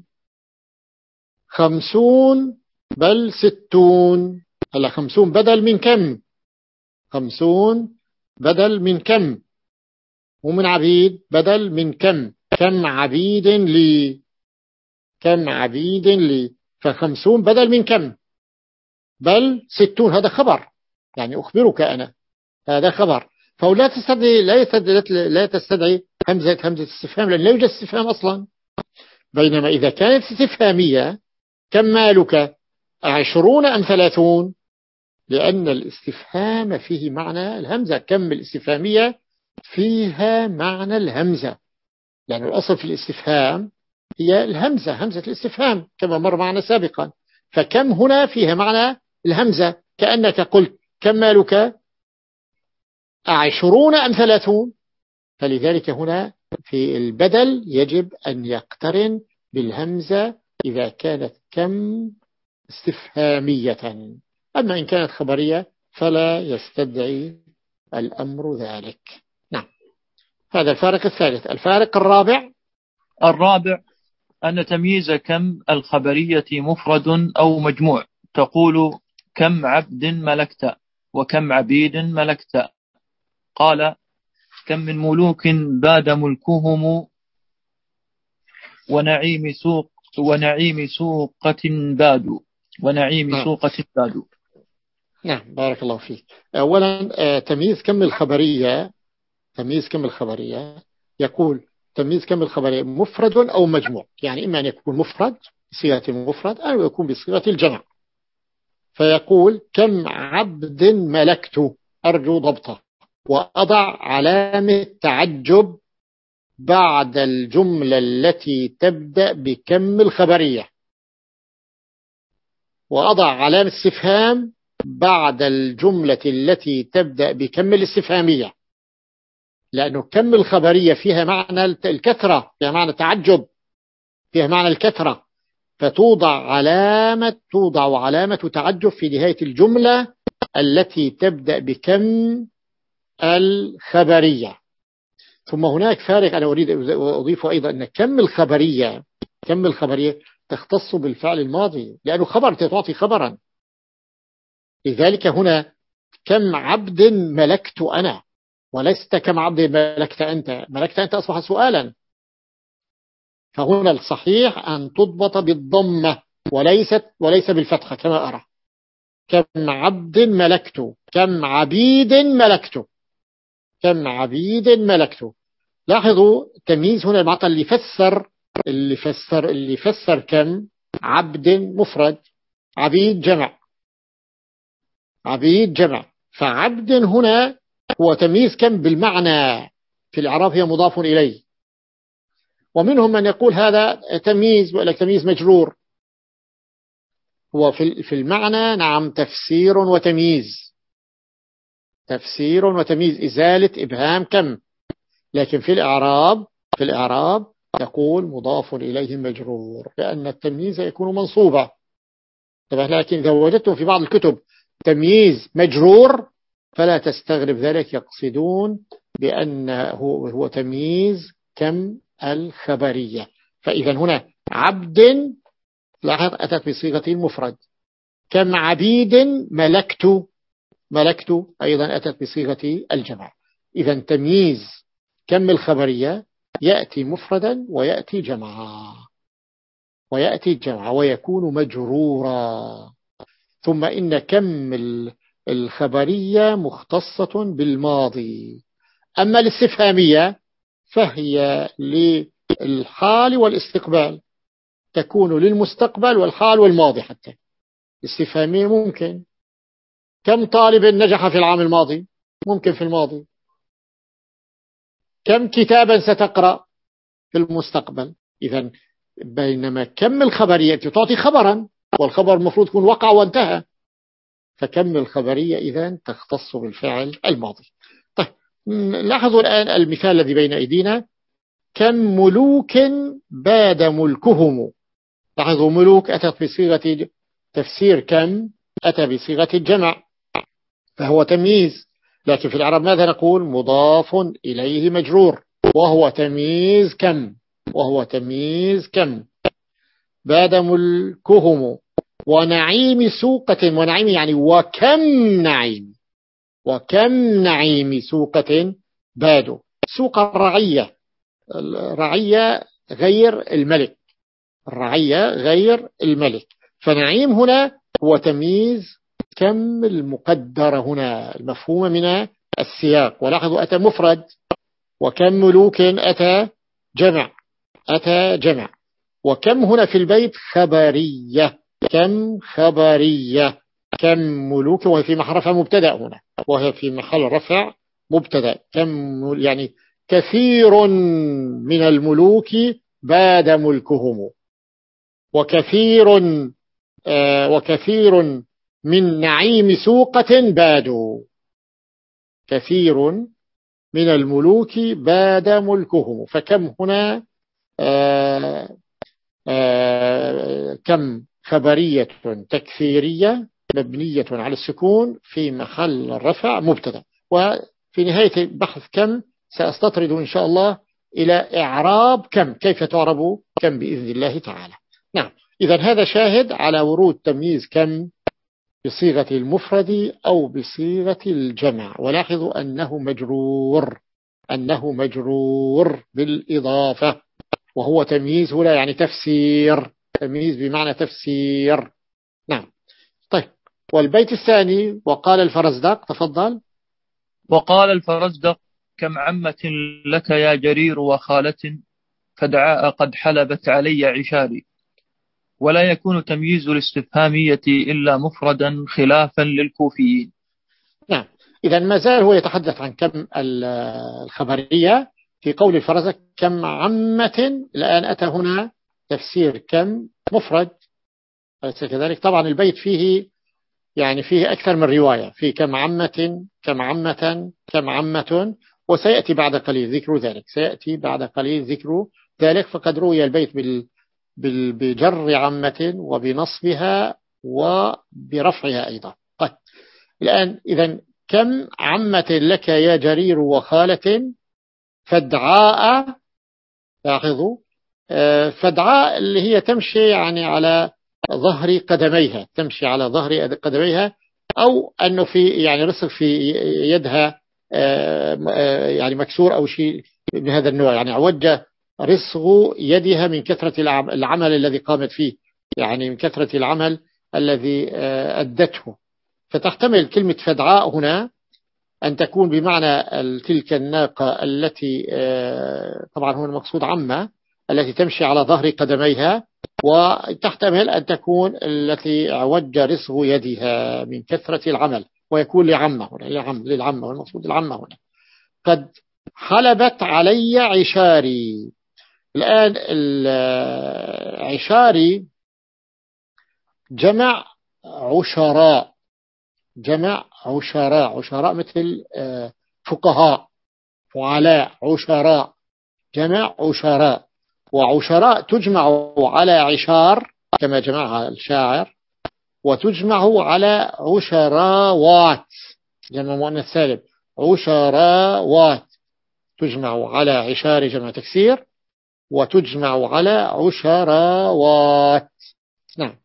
خمسون بل ستون. هلا خمسون بدل من كم؟ خمسون بدل من كم؟ ومن عبيد بدل من كم؟ كم عبيد لي، كم عبيد لي، فخمسون بدل من كم؟ بل ستون. هذا خبر، يعني أخبرك أنا، هذا خبر. فهو لا تستدعي لا يستدعي لا تستدعي همزة همزة استفهام، لأن لا يوجد استفهام أصلا. بينما إذا كانت استفهامية كم مالك عشرون أم ثلاثون، لأن الاستفهام فيه معنى الهمزة. كم الاستفهامية فيها معنى الهمزة، لأن الأصل في الاستفهام هي الهمزة، همزة الاستفهام كما مر معنا سابقا. فكم هنا فيها معنى الهمزة، كأنك قلت كم مالك عشرون أم ثلاثون. فلذلك هنا في البدل يجب أن يقترن بالهمزة إذا كانت كم استفهامية. أما إن كانت خبرية فلا يستدعي الأمر ذلك. نعم، هذا الفارق الثالث. الفارق الرابع الرابع أن تمييز كم الخبرية مفرد أو مجموع. تقول كم عبد ملكت وكم عبيد ملكت. قال كم من ملوك باد ملكهم ونعيم سوق ونعيم سوقة بادوا ونعيم نعم. سوقة بادوا. نعم، بارك الله فيك. أولا تمييز كم الخبرية، تمييز كم الخبرية يقول تمييز كم الخبرية مفرد أو مجموع، يعني إما أن يكون مفرد بصيغة المفرد أو يكون بصيغة الجمع. فيقول كم عبد ملكت، أرجو ضبطه، وأضع علامة تعجب بعد الجملة التي تبدأ بكم الخبرية، وأضع علامة استفهام بعد الجملة التي تبدأ بكم الاستفهامية، لأنه كم الخبرية فيها معنى الكثرة، فيها معنى تعجب، فيها معنى الكثرة. فتوضع علامة توضع علامة تعجب في نهاية الجملة التي تبدأ بكم الخبرية. ثم هناك فارق أنا أريد أضيفه أيضا، أن كم الخبرية كم الخبرية تختص بالفعل الماضي، لأنه خبر تعطي خبرا. لذلك هنا كم عبد ملكت أنا، ولست كم عبد ملكت أنت. ملكت أنت أصبح سؤالا. فهنا الصحيح أن تضبط بالضمة وليست وليس بالفتحة كما أرى. كم عبد ملكت، كم عبيد ملكت، كم عبيد ملكت. لاحظوا تمييز هنا المعطى اللي فسر اللي فسر اللي فسر كم عبد مفرد، عبيد جمع، عبيد جمع. فعبد هنا هو تمييز كم بالمعنى، في الإعراب هي مضاف إليه. ومنهم من يقول هذا تمييز ولا تمييز مجرور. هو في في المعنى نعم تفسير وتمييز، تفسير وتمييز، إزالة إبهام كم. لكن في الإعراب في الإعراب يقول مضاف إليه مجرور، لأن التمييز يكون منصوبا. لكن إذا وجدتم في بعض الكتب تمييز مجرور فلا تستغرب ذلك، يقصدون بأنه هو تمييز كم الخبرية. فإذا هنا عبد لاحظ أتت بصيغة المفرد. كم عبيد ملكت، ملكت أيضا أتت بصيغة الجمع. إذا تمييز كم الخبرية يأتي مفردا ويأتي جمعا ويأتي جمعا ويكون مجرورا. ثم إن كم الخبرية مختصة بالماضي. أما الاستفهامية فهي للحال والاستقبال، تكون للمستقبل والحال والماضي. حتى استفهامية ممكن كم طالب نجح في العام الماضي، ممكن في الماضي. كم كتابا ستقرأ في المستقبل. إذن بينما كم الخبرية تعطي خبرا، والخبر المفروض يكون وقع وانتهى، فكم الخبرية إذن تختص بالفعل الماضي. طيب لاحظوا الآن المثال الذي بين أيدينا، كم ملوك باد ملكهم. لاحظوا ملوك أتت بصيغة تفسير، كم أتى بصيغة الجمع فهو تمييز، لكن في العرب ماذا نقول؟ مضاف إليه مجرور، وهو تمييز كم، وهو تمييز كم. باد ملكهم ونعيم سوقة، ونعيم يعني وكم نعيم، وكم نعيم سوقة بادوا. سوق الرعية، الرعية غير الملك، الرعية غير الملك، فنعيم هنا هو تمييز كم المقدرة هنا المفهومة من السياق. ولاحظوا أتى مفرد، وكم ملوك أتى جمع، أتى جمع. وكم هنا في البيت خبرية، كم خبرية، كم ملوك، وهي في محل رفع مبتدأ هنا، وهي في محل رفع مبتدأ. كم يعني كثير من الملوك باد ملكهم، وكثير آه وكثير من نعيم سوقة بادوا، كثير من الملوك باد ملكهم. فكم هنا آه آه كم خبرية تكثيرية مبنية على السكون في محل الرفع مبتدا. وفي نهاية بحث كم سأستطرد إن شاء الله إلى إعراب كم، كيف تعرب كم بإذن الله تعالى. نعم، إذا هذا شاهد على ورود تمييز كم بصيغة المفرد أو بصيغة الجمع. ولاحظوا أنه مجرور، أنه مجرور بالإضافة، وهو تمييز هنا يعني تفسير، تمييز بمعنى تفسير. نعم. طيب والبيت الثاني، وقال الفرزدق، تفضل. وقال الفرزدق كم عمة لك يا جرير وخالة، فدعاء قد حلبت علي عشاري. ولا يكون تمييز الاستفهامية إلا مفردا خلافا للكوفيين. نعم، إذا ما زال هو يتحدث عن كم الخبرية في قول الفرزدق كم عمة. الآن أتى هنا تفسير كم مفرد، أليس كذلك؟ طبعا البيت فيه يعني فيه أكثر من رواية، في كم عمة، كم عمة، كم عمة، وسيأتي بعد قليل ذكر ذلك، سيأتي بعد قليل ذكر ذلك. فقد روي البيت بال بال بجر عمة وبنصبها وبرفعها أيضا. طيب الآن إذن كم عمة لك يا جرير وخالة، فدعاء، لاحظوا فدعاء اللي هي تمشي يعني على ظهر قدميها، تمشي على ظهر قدميها، أو أنه في يعني رسغ في يدها يعني مكسور أو شيء من هذا النوع، يعني عوج رسغ يدها من كثرة العمل الذي قامت فيه، يعني من كثرة العمل الذي أدته. فتحتمل كلمة فدعاء هنا أن تكون بمعنى تلك الناقة التي طبعا هو المقصود عمة التي تمشي على ظهر قدميها، وتحتمل أن تكون التي عوج رسغ يدها من كثرة العمل، ويكون لعمة هنا، للعمة, للعمة والمقصود العمة هنا. قد حلبت علي عشاري. الآن العشاري جمع عشراء، جمع عشراء، عشراء مثل فقهاء، فعلاء، عشراء، جمع عشراء. وعشراء تجمع على عشار كما جمعها الشاعر، وتجمع على عشراوات جمع مؤنث سالم، عشراوات تجمع على عشار جمع تكسير، وتجمع على عشراوات. نعم.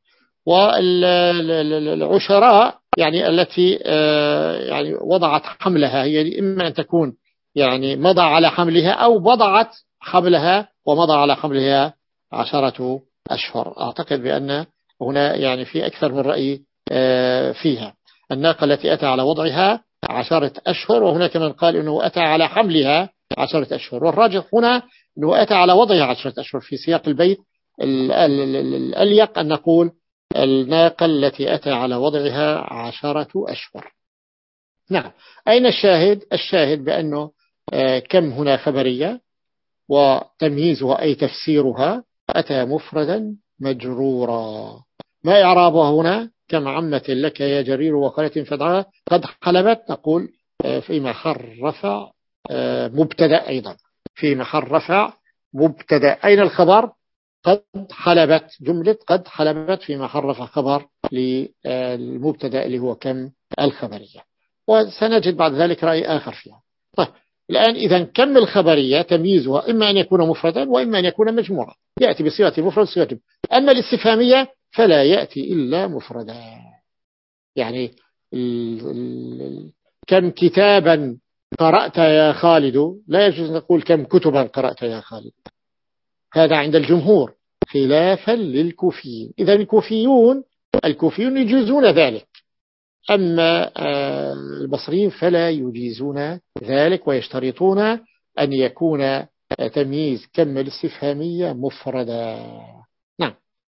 والعشراء يعني التي يعني وضعت حملها، هي إما أن تكون يعني مضى على حملها أو وضعت حملها ومضى على حملها عشرة أشهر. أعتقد بأن هنا يعني في أكثر من رأي فيها. الناقة التي أتى على وضعها عشرة أشهر، وهناك من قال أنه أتى على حملها عشرة أشهر، والراجح هنا أنه أتى على وضعها عشرة أشهر. في سياق البيت الأليق أن نقول الناقة التي أتى على وضعها عشرة أشهر. نعم. أين الشاهد؟ الشاهد بأنه كم هنا خبرية وتمييزها أي تفسيرها أتى مفردا مجرورا. ما إعرابها هنا؟ كم عمة لك يا جرير وقالة فدعاها قد حلبت، نقول في محل رفع مبتدأ، أيضا في محل رفع مبتدأ. أين الخبر؟ قد حلبت، جملة قد حلبت في محل رفع خبر للمبتدأ اللي هو كم الخبرية، وسنجد بعد ذلك رأي آخر فيها. طيب الآن إذا كم الخبرية تمييزها إما أن يكون مفردا وإما أن يكون مجموعا، يأتي بصيغة المفرد صيغة. أما الاستفهامية فلا يأتي إلا مفردا. يعني ال ال كم كتابا قرأت يا خالد، لا يجوز نقول كم كتبا قرأت يا خالد، هذا عند الجمهور خلافا للكوفيين. إذا الكوفيون الكوفيون يجيزون ذلك، أما البصريين فلا يجيزون ذلك ويشترطون أن يكون تمييز كم الاستفهامية مفردا. نعم.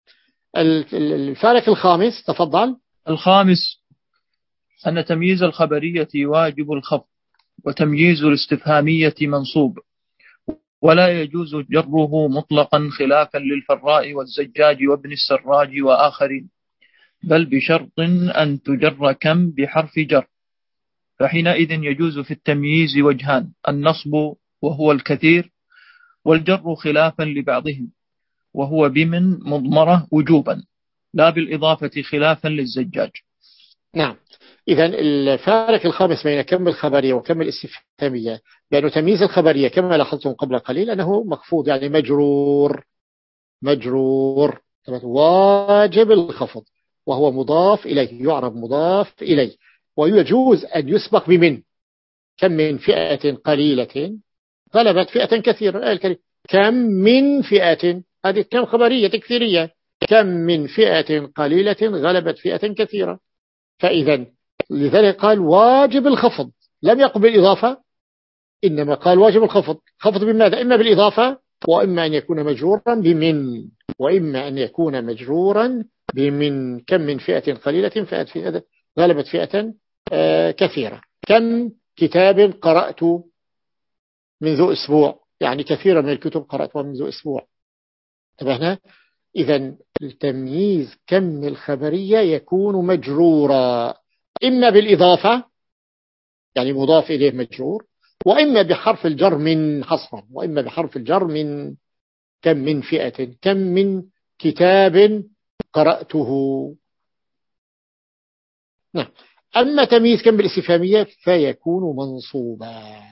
الفارق الخامس، تفضل. الخامس أن تمييز الخبرية واجب الخفض، وتمييز الاستفهامية منصوب، ولا يجوز جره مطلقا خلافا للفراء والزجاج وابن السراج وآخرين، بل بشرط أن تجر كم بحرف جر، فحينئذ يجوز في التمييز وجهان: النصب وهو الكثير، والجر خلافا لبعضهم وهو بمن مضمرة وجوبا، لا بالإضافة خلافا للزجاج. نعم. إذا الفارق الخامس بين كم الخبرية وكم الاستفهامية، لأنه تمييز الخبرية كما لاحظتم قبل قليل أنه مخفوض، يعني مجرور مجرور واجب الخفض، وهو مضاف إليه، يعرب مضاف إليه، ويجوز أن يسبق بمن. كم من فئة قليلة غلبت فئة كثيرة، كم من فئة، هذه كم خبرية تكثيرية، كم من فئة قليلة غلبت فئة كثيرة. فإذا لذلك قال واجب الخفض، لم يقل بالإضافة، إنما قال واجب الخفض. خفض بماذا؟ إما بالإضافة، وإما أن يكون مجرورا بمن، وإما أن يكون مجرورا بمن. كم من فئة قليلة فئة فئة غلبت فئة آه كثيرة. كم كتاب قرأت منذ أسبوع، يعني كثيرا من الكتب قرأتها منذ أسبوع. انتبهنا؟ إذا التمييز كم الخبرية يكون مجرورا إما بالإضافة، يعني مضاف إليه مجرور، وإما بحرف الجر من حصرا، وإما بحرف الجر من. كم من فئة، كم من كتاب قرأته. نعم. أما تمييز كم بالاستفهامية فيكون منصوبا.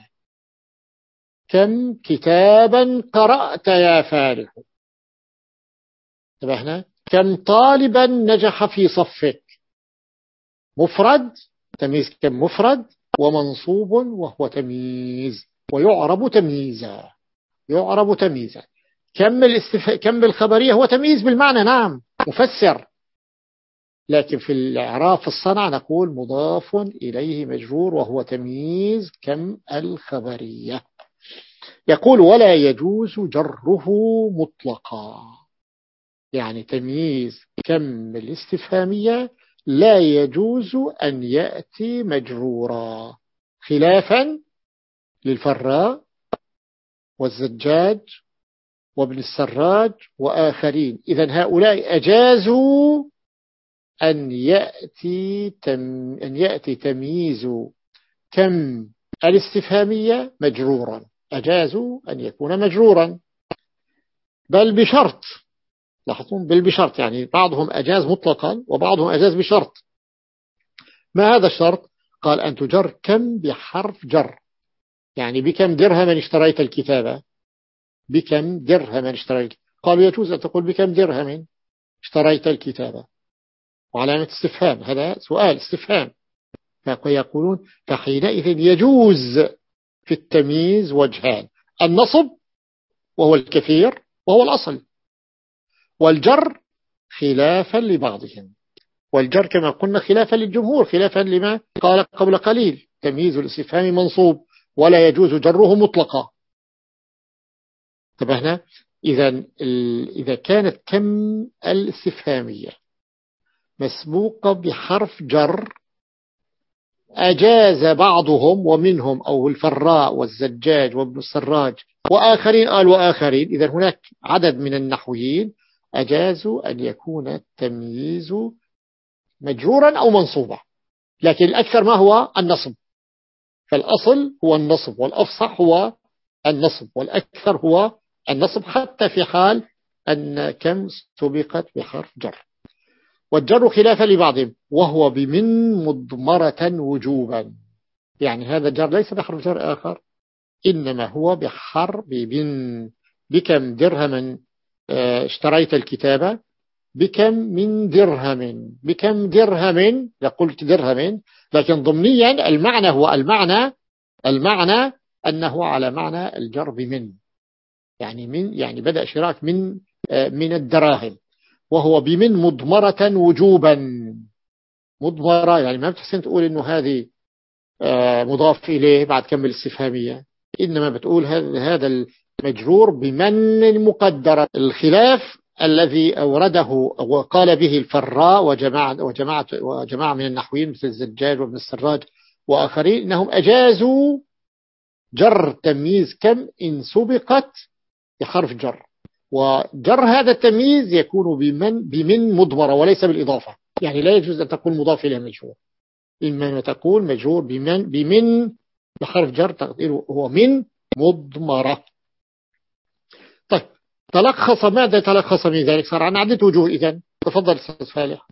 كم كتابا قرأت يا فارح، انتبهنا؟ كم طالبا نجح في صفك، مفرد، تمييز كم مفرد ومنصوب، وهو تمييز ويعرب تمييزا، يعرب تمييزا. كم الاستف... كم بالخبرية هو تمييز بالمعنى، نعم مفسر، لكن في الإعراب في الصنع نقول مضاف إليه مجرور، وهو تمييز كم الخبرية. يقول ولا يجوز جره مطلقا، يعني تمييز كم الاستفهامية لا يجوز أن يأتي مجرورا، خلافا للفراء والزجاج وابن السراج وآخرين. إذن هؤلاء أجازوا أن يأتي, تم أن يأتي تمييز كم الاستفهامية مجرورا، أجازوا أن يكون مجرورا، بل بشرط. لاحظون بل بشرط، يعني بعضهم أجاز مطلقا وبعضهم أجاز بشرط. ما هذا الشرط؟ قال أن تجر كم بحرف جر، يعني بكم درهما اشتريت الكتابة، بكم درهما اشتريت. قالوا يجوز أن تقول بكم درهم اشتريت الكتابة، وعلامة استفهام، هذا سؤال استفهام. فيقولون فحينئذ يجوز في التمييز وجهان: النصب وهو الكثير وهو الأصل، والجر خلافا لبعضهم، والجر كما قلنا خلافا للجمهور، خلافا لما قال قبل قليل تمييز الاستفهام منصوب ولا يجوز جره مطلقا. انتبهنا؟ إذا إذا كانت كم الاستفهامية مسبوقة بحرف جر أجاز بعضهم ومنهم أو الفراء والزجاج وابن السراج وآخرين قال وآخرين. إذا هناك عدد من النحويين أجازوا أن يكون التمييز مجرورا أو منصوبا، لكن الأكثر ما هو النصب، فالأصل هو النصب والأفصح هو النصب والأكثر هو النصب، حتى في حال أن كم سبقت بحرف جر. والجر خلافا لبعضهم وهو بمن مضمرة وجوبا، يعني هذا الجر ليس بحرف جر آخر، إنما هو بحرف بمن. بكم درهما اشتريت الكتابة، بكم من درهم، بكم درهم، قلت درهم، لكن ضمنيا المعنى هو المعنى المعنى أنه على معنى الجر بمن، يعني من يعني بدأ شراك من من الدراهم، وهو بمن مضمرة وجوبا. مضمرة يعني ما بتحسن تقول إنه هذه مضاف إليه بعد كم الاستفهامية، إنما بتقول هذا المجرور بمن المقدرة. الخلاف الذي أورده وقال به الفراء وجماعة, وجماعة, وجماعة من النحويين مثل الزجاج وابن السراج وآخرين إنهم أجازوا جر تمييز كم إن سبقت بحرف جر، وجر هذا التمييز يكون بمن بمن مضمرة وليس بالإضافة، يعني لا يجوز أن تقول مضاف إلى مجرور، إما تقول مجرور بمن بمن بحرف جر تقديره هو من مضمرة. طيب تلخص، ماذا تلخص من ذلك؟ صار عن عدة وجوه. إذن تفضل أستاذ فالح.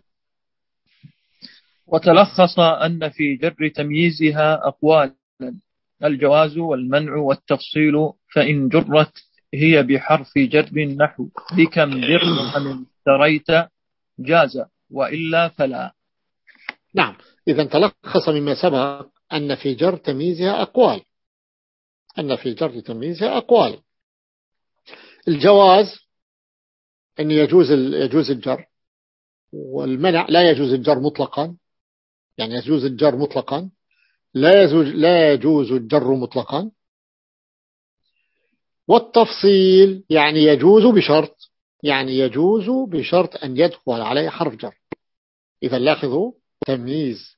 وتلخص أن في جر تمييزها أقوالا: الجواز والمنع والتفصيل، فإن جرت هي بحرف جر نحو بكم درهم اشتريت جاز، وإلا فلا. نعم، إذا تلخص مما سبق أن في جر تمييزها أقوال، أن في جر تمييزها أقوال. الجواز أن يجوز يجوز الجر، والمنع لا يجوز الجر مطلقا، يعني يجوز الجر مطلقا، لا يجوز لا يجوز الجر مطلقا. والتفصيل يعني يجوز بشرط، يعني يجوز بشرط أن يدخل عليه حرف جر. إذا لاحظوا تمييز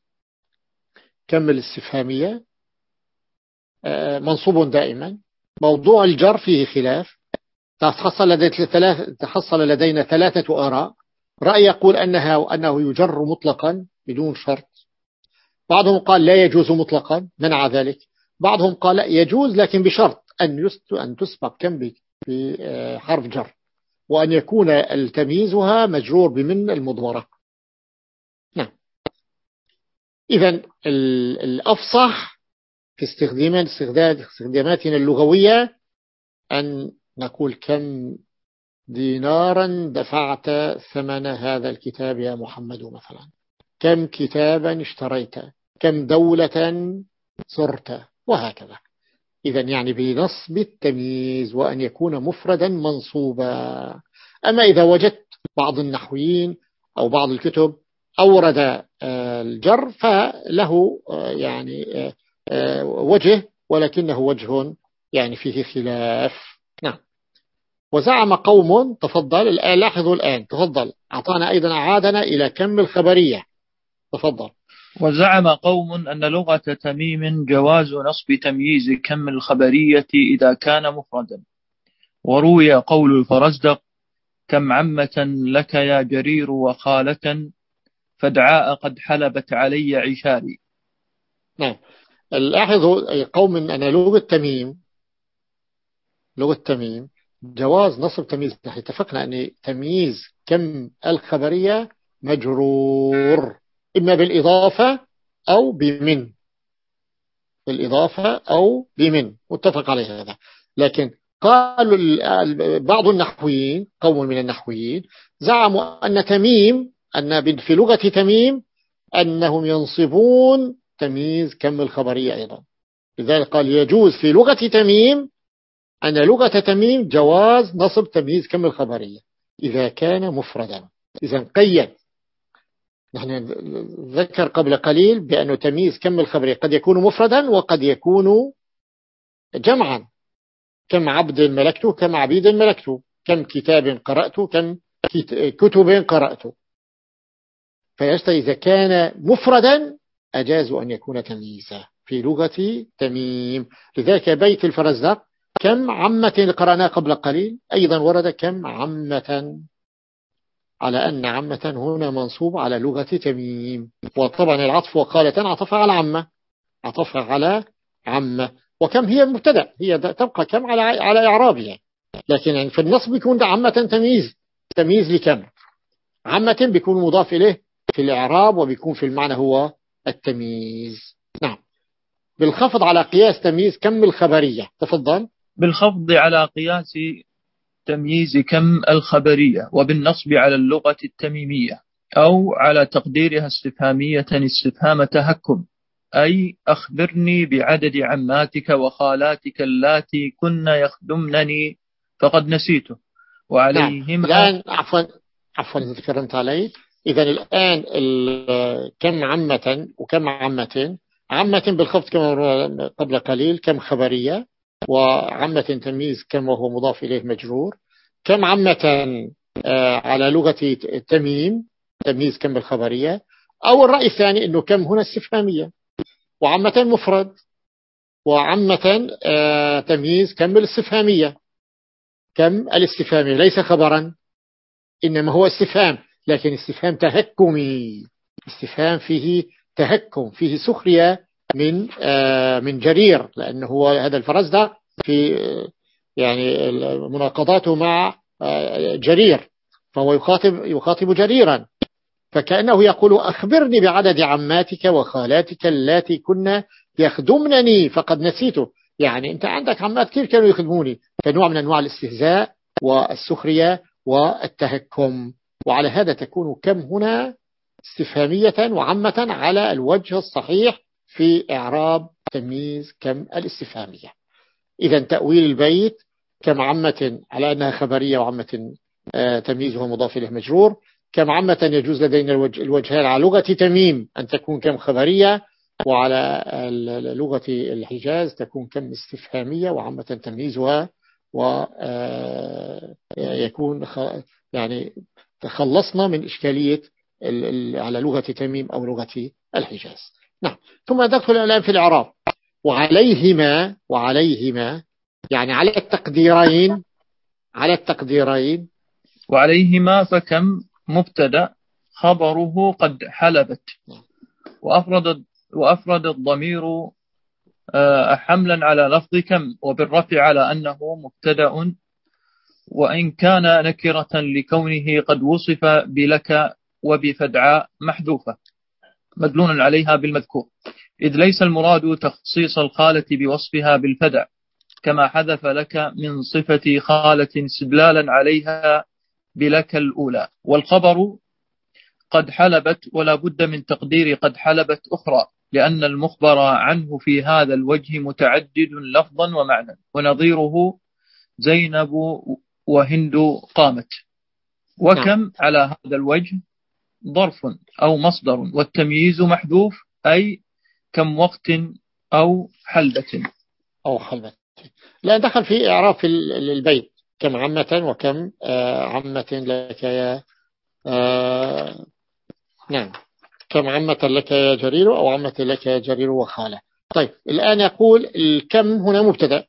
كم الاستفهامية منصوب دائما. موضوع الجر فيه خلاف، تحصل لدينا ثلاث تحصل لدينا ثلاثة آراء. رأي يقول أنها أنه يجر مطلقا بدون شرط، بعضهم قال لا يجوز مطلقا منع ذلك، بعضهم قال يجوز لكن بشرط أن أن تسبق كم بحرف جر، وأن يكون التمييزها مجرور بمن المضمرة. نعم، إذن الأفصح في استخدامات استخداماتنا اللغوية أن نقول كم دينارا دفعت ثمن هذا الكتاب يا محمد مثلا، كم كتابا اشتريت، كم دولة زرت، وهكذا. إذن يعني بنصب التمييز وأن يكون مفردا منصوبا. أما إذا وجدت بعض النحويين أو بعض الكتب أورد الجر فله يعني وجه، ولكنه وجه يعني فيه خلاف. نعم. وزعم قوم، تفضل الآن، لاحظوا الآن، تفضل أعطانا أيضا عادنا إلى كم الخبرية، تفضل. وزعم قوم أن لغة تميم جواز نصب تمييز كم الخبرية إذا كان مفردا، وروي قول الفرزدق: كم عمة لك يا جرير وخالة، فدعاء قد حلبت علي عشاري. نعم، لاحظوا قوم أن لغة تميم لغة تميم جواز نصب تمييز. نحن اتفقنا أن تمييز كم الخبرية مجرور إما بالإضافة أو بمن، بالإضافة أو بمن، متفق عليه هذا. لكن قالوا بعض النحويين، قوم من النحويين زعموا أن تميم أن في لغة تميم أنهم ينصبون تمييز كم الخبرية أيضا. لذلك قال يجوز في لغة تميم أن لغة تميم جواز نصب تمييز كم الخبرية إذا كان مفردا. إذا قيد، نحن ذكر قبل قليل بأنه تمييز كم الخبرية قد يكون مفردا وقد يكون جمعا، كم عبد ملكته، كم عبيد ملكته، كم كتاب قرأته، كم كتب قرأته. فيشتى إذا كان مفردا أجازوا أن يكون تمييزا في لغة تميم. لذلك بيت الفرزدق كم عمة قرأناه قبل قليل أيضا ورد كم عمة، على أن عمة هنا منصوب على لغة تميم. وطبعا العطف وقالة عطف على عمة، عطف على عمة. وكم هي مبتدأ، هي تبقى كم على على إعرابها، لكن يعني في النصب يكون عمة تمييز، تمييز لكم. عمة بيكون مضاف إليه في الإعراب وبيكون في المعنى هو التمييز. نعم. بالخفض على قياس تمييز كم الخبرية، تفضل. بالخفض على قياس تمييز كم الخبرية، وبالنصب على اللغة التميمية، أو على تقديرها استفهامية استفهام تهكم، أي أخبرني بعدد عماتك وخالاتك اللاتي كن يخدمنني فقد نسيته وعليهما. نعم. الآن عفوا عفوا إذا تكرمت علي. إذا الآن كم عمة وكم عمة، عمة بالخفض كما قبل قليل كم خبرية، وعمة تمييز كم وهو مضاف إليه مجرور. كم عمة على لغة تميم تمييز كم الخبرية. أو الرأي الثاني أنه كم هنا استفهامية، وعمة مفرد، وعمة تمييز كم الاستفهامية. كم الاستفهامية ليس خبرا إنما هو استفهام، لكن استفهام تهكمي، استفهام فيه تهكم، فيه سخرية من من جرير، لأنه هو هذا الفرزدق في يعني مناقضاته مع جرير، فهو يخاطب يخاطب جريرا، فكأنه يقول أخبرني بعدد عماتك وخالاتك اللاتي كنا يخدمنني فقد نسيته. يعني أنت عندك عمات كيف كانوا يخدموني، كنوع من أنواع الاستهزاء والسخرية والتهكم. وعلى هذا تكون كم هنا استفهامية وعمة على الوجه الصحيح في إعراب تمييز كم الاستفهامية. إذا تأويل البيت كم عمة على أنها خبرية وعمة تمييزها مضاف إليه مجرور. كم عمة يجوز لدينا الوجهان على لغة تميم أن تكون كم خبرية، وعلى لغة الحجاز تكون كم استفهامية وعمة تمييزها، ويكون يعني تخلصنا من إشكالية على لغة تميم أو لغة الحجاز. نعم. ثم ندخل الآن في الإعراب. وعليهما وعليهما يعني على التقديرين على التقديرين وعليهما فكم مبتدأ خبره قد حلبت، وأفرد وأفرد الضمير حملا على لفظ كم، وبالرفع على أنه مبتدأ، وإن كان نكرة لكونه قد وصف بلك وبفدعاء محذوفة مدلون عليها بالمذكور، إذ ليس المراد تخصيص الخالة بوصفها بالفدع كما حذف لك من صفة خالة استدلالا عليها بلك الأولى. والخبر قد حلبت ولا بد من تقدير قد حلبت أخرى، لأن المخبر عنه في هذا الوجه متعدد لفظا ومعنى، ونظيره زينب وهند قامت. وكم على هذا الوجه ظرف أو مصدر، والتمييز محذوف، أي كم وقت أو حلبة أو حلبة. لا دخل في إعراب في البيت كم عمة وكم آه عمة لك يا آه نعم كم عمة لك يا جرير أو عمة لك يا جرير وخالة. طيب الآن يقول الكم هنا مبتدأ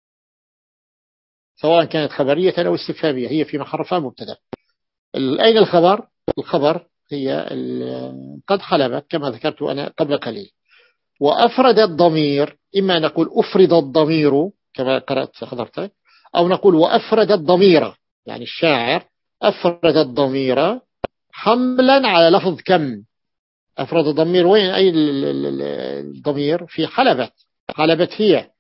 سواء كانت خبرية أو استفهامية، هي في محرفها مبتدأ. أين الخبر؟ الخبر هي قد حلبت كما ذكرت أنا قبل قليل. وأفرد الضمير، إما نقول أفرد الضمير كما قرأت حضرتك، أو نقول وأفرد الضمير، يعني الشاعر أفرد الضمير حملا على لفظ كم. أفرد الضمير وين؟ أي الضمير في حلبت، حلبت هي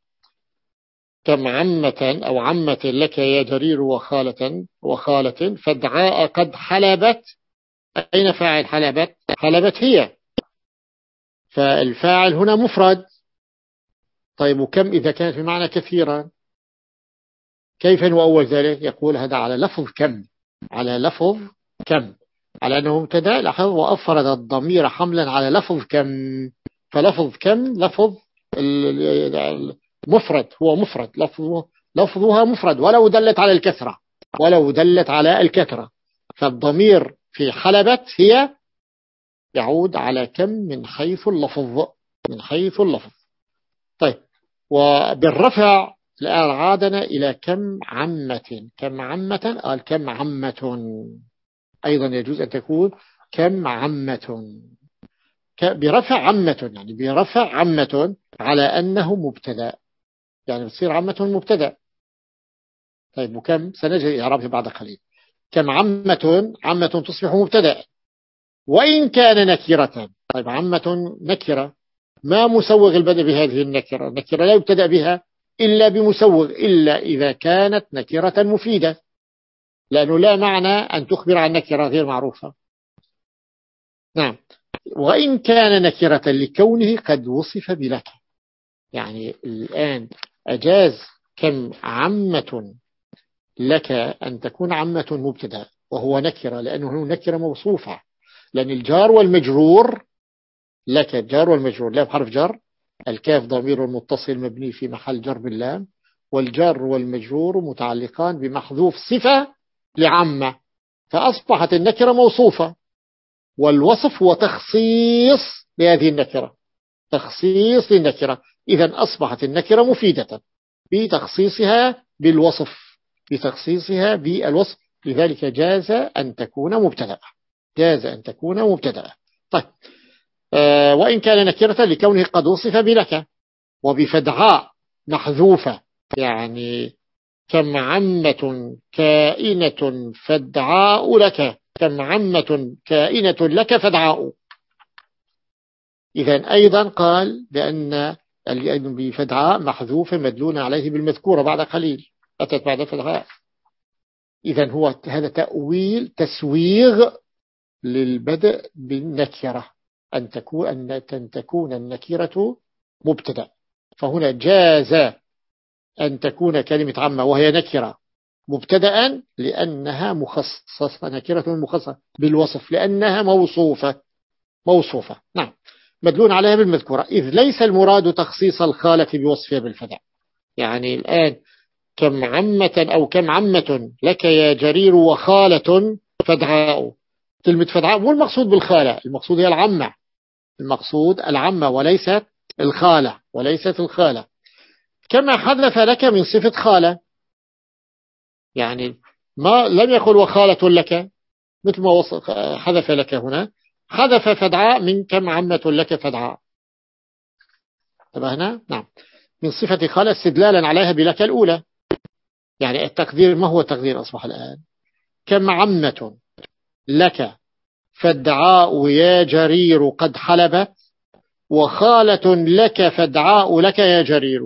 كم عمة أو عمة لك يا جرير وخالة وخالة فدعاء قد حلبت. أين فاعل حلبت؟ حلبت هي، فالفاعل هنا مفرد. طيب وكم إذا كانت بمعنى كثيرا كيف نؤول ذلك؟ يقول هذا على لفظ كم، على لفظ كم، على أنه مبتدأ. لاحظ وأفرد الضمير حملا على لفظ كم، فلفظ كم لفظ مفرد، هو مفرد، لفظه لفظها مفرد ولو دلت على الكثرة، ولو دلت على الكثرة. فالضمير في حلبت هي يعود على كم من حيث اللفظ، من حيث اللفظ. طيب، وبالرفع الآن عادنا إلى كم عمة. كم عمة قال كم عمة، أيضا يجوز أن تكون كم عمة برفع عمة، يعني برفع عمة على أنه مبتدأ، يعني بتصير عمة مبتدأ. طيب، وكم سنجري إعرابه بعد قليل. كم عمة، عمة تصبح مبتدأ وإن كان نكرة. طيب، عمة نكرة، ما مسوغ البدء بهذه النكرة؟ النكرة لا يبتدأ بها إلا بمسوغ، إلا إذا كانت نكرة مفيدة، لأنه لا معنى أن تخبر عن نكرة غير معروفة. نعم. وإن كان نكرة لكونه قد وصف بلك، يعني الآن أجاز كم عمة لك أن تكون عمة مبتدأ وهو نكرة، لأنه نكرة موصوفة، لأن الجار والمجرور لك، الجار والمجرور لا بحرف جر، الكاف ضمير متصل مبني في محل جر باللام، والجار والمجرور متعلقان بمحذوف صفة لعمة، فأصبحت النكرة موصوفة، والوصف هو تخصيص لهذه النكرة، تخصيص للنكرة. إذن أصبحت النكرة مفيدة بتخصيصها بالوصف، بتخصيصها بالوصف، لذلك جاز أن تكون مبتدأ، جاز أن تكون مبتدأ. طيب، آه وإن كان نكرة لكونه قد وصف بلك وبفدعاء محذوفة، يعني كم عمة كائنة فدعاء لك، كم عمة كائنة لك فدعاء. إذن أيضا قال بأن بفدعاء محذوفة مدلون عليه بالمذكورة بعد قليل، أتت بعد فدعاء. إذن هو هذا تأويل تسويغ للبدء بالنكرة، أن تكون, أن تكون النكرة مبتدأ. فهنا جاز أن تكون كلمة عامة وهي نكرة مبتدأ لأنها مخصصة، نكرة مخصصة بالوصف لأنها موصوفة، موصوفة نعم مدلون عليها بالمذكورة، إذ ليس المراد تخصيص الخالة بوصفها بالفدع. يعني الآن كم عمة أو كم عمة لك يا جرير وخالة فدعاء، كلمة فدعاء مو المقصود بالخالة، المقصود هي العمة، المقصود العمة وليست الخالة، وليست الخالة. كما حذف لك من صفة خالة، يعني ما لم يقل وخالة لك مثل ما حذف لك هنا، حذف فدعاء من كم عمة لك فدعاء. طب هنا نعم من صفة خالة استدلالا عليها بلك الأولى. يعني التقدير ما هو التقدير أصبح الآن؟ كم عمة لك فادعاء يا جرير قد حلبت، وخالة لك فادعاء لك يا جرير.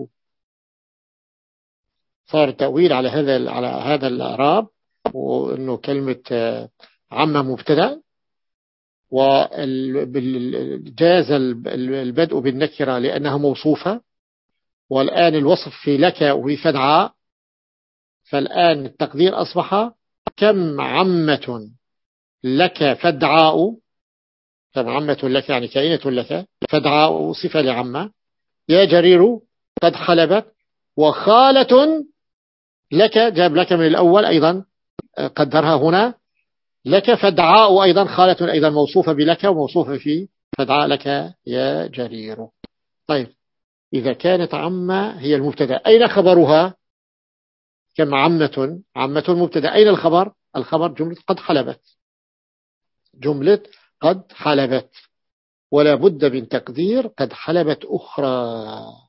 صار التأويل على هذا على هذا الإعراب، وإنه كلمة عمة مبتدأ، وجاز البدء بالنكرة لأنها موصوفة، والآن الوصف في لك وفي فدعاء، فالآن التقدير أصبح كم عمة لك فدعاء، كم عمة لك يعني كائنة لك، فدعاء صفة لعمة، يا جرير قد حلبت، وخالة لك جاب لك من الأول أيضا قدرها هنا لك فدعاء، أيضا خالة أيضا موصوفة بلك وموصوفة في فدعاء لك يا جرير. طيب، إذا كانت عمة هي المبتدأ أين خبرها؟ كم عمة، عمة المبتدأ، أين الخبر؟ الخبر جملة قد حلبت، جملة قد حلبت، ولا بد من تقدير قد حلبت أخرى،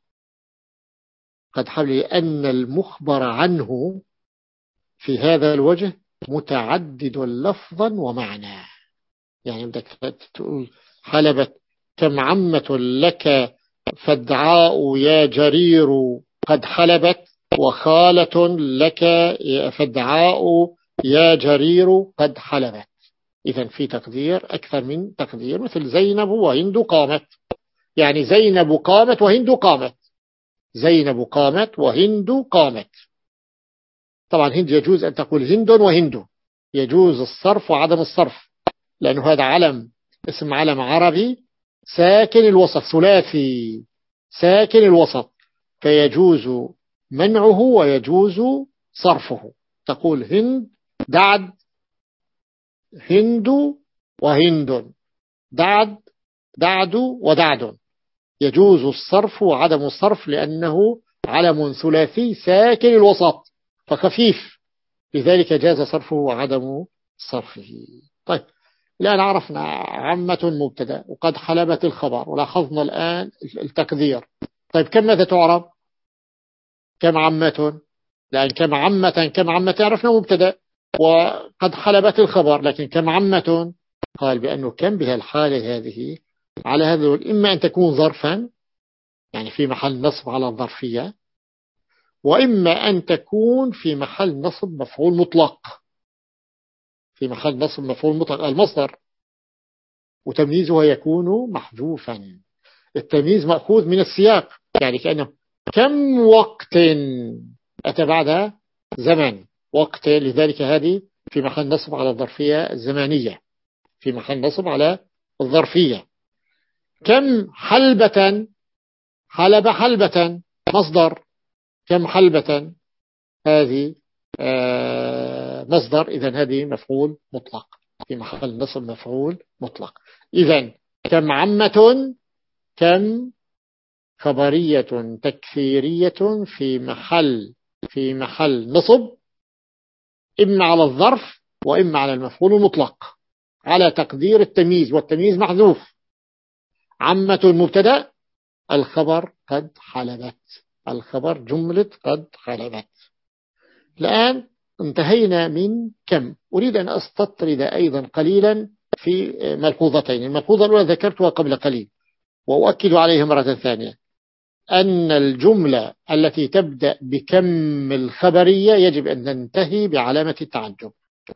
قد حلب، لأن المخبر عنه في هذا الوجه متعدد لفظا ومعنى. يعني بدك تقول حلبت كم عمة لك فادعاء يا جرير قد حلبت، وخالة لك فادعاء يا جرير قد حلبت. إذن في تقدير أكثر من تقدير، مثل زينب وهند قامت، يعني زينب قامت وهند قامت، زينب قامت وهند قامت. طبعا هند يجوز أن تقول هند وهند، يجوز الصرف وعدم الصرف، لأنه هذا علم، اسم علم عربي ساكن الوسط، ثلاثي ساكن الوسط، فيجوز منعه ويجوز صرفه. تقول هند دعد هند وهند، دعد دعد ودعد، يجوز الصرف وعدم الصرف لأنه علم ثلاثي ساكن الوسط فخفيف، لذلك جاز صرفه وعدم صرفه. طيب الآن عرفنا عمة مبتدا وقد حلبت الخبر، ولاحظنا الآن التقدير. طيب كم ماذا تعرب؟ كم عمة؟ لأن كم عمة كم عمة عرفنا مبتدا وقد حلبت الخبر، لكن كم عمة قال بأنه كم بها الحالة هذه على هذا، إما أن تكون ظرفا يعني في محل نصب على الظرفية، وإما أن تكون في محل نصب مفعول مطلق، في محل نصب مفعول مطلق المصدر، وتمييزها يكون محذوفا. التمييز مأخوذ من السياق، يعني كأنه كم وقت أتى بعدها زمن وقت، لذلك هذه في محل نصب على الظرفية الزمانية، في محل نصب على الظرفية. كم حلبة، حلب حلبة مصدر، كم حلبة هذه آه مصدر، إذن هذه مفعول مطلق في محل نصب مفعول مطلق. إذن كم عمة كم خبرية تكثيرية في محل في محل نصب إما على الظرف وإما على المفعول المطلق على تقدير التمييز، والتمييز محذوف. عمة المبتدا، الخبر قد حلبت، الخبر جملة قد حلبت. الآن انتهينا من كم. أريد أن أستطرد أيضا قليلا في ملحوظتين. الملحوظة الأولى ذكرتها قبل قليل وأؤكد عليها مرة ثانية، أن الجملة التي تبدأ بكم الخبرية يجب أن تنتهي بعلامة التعجب.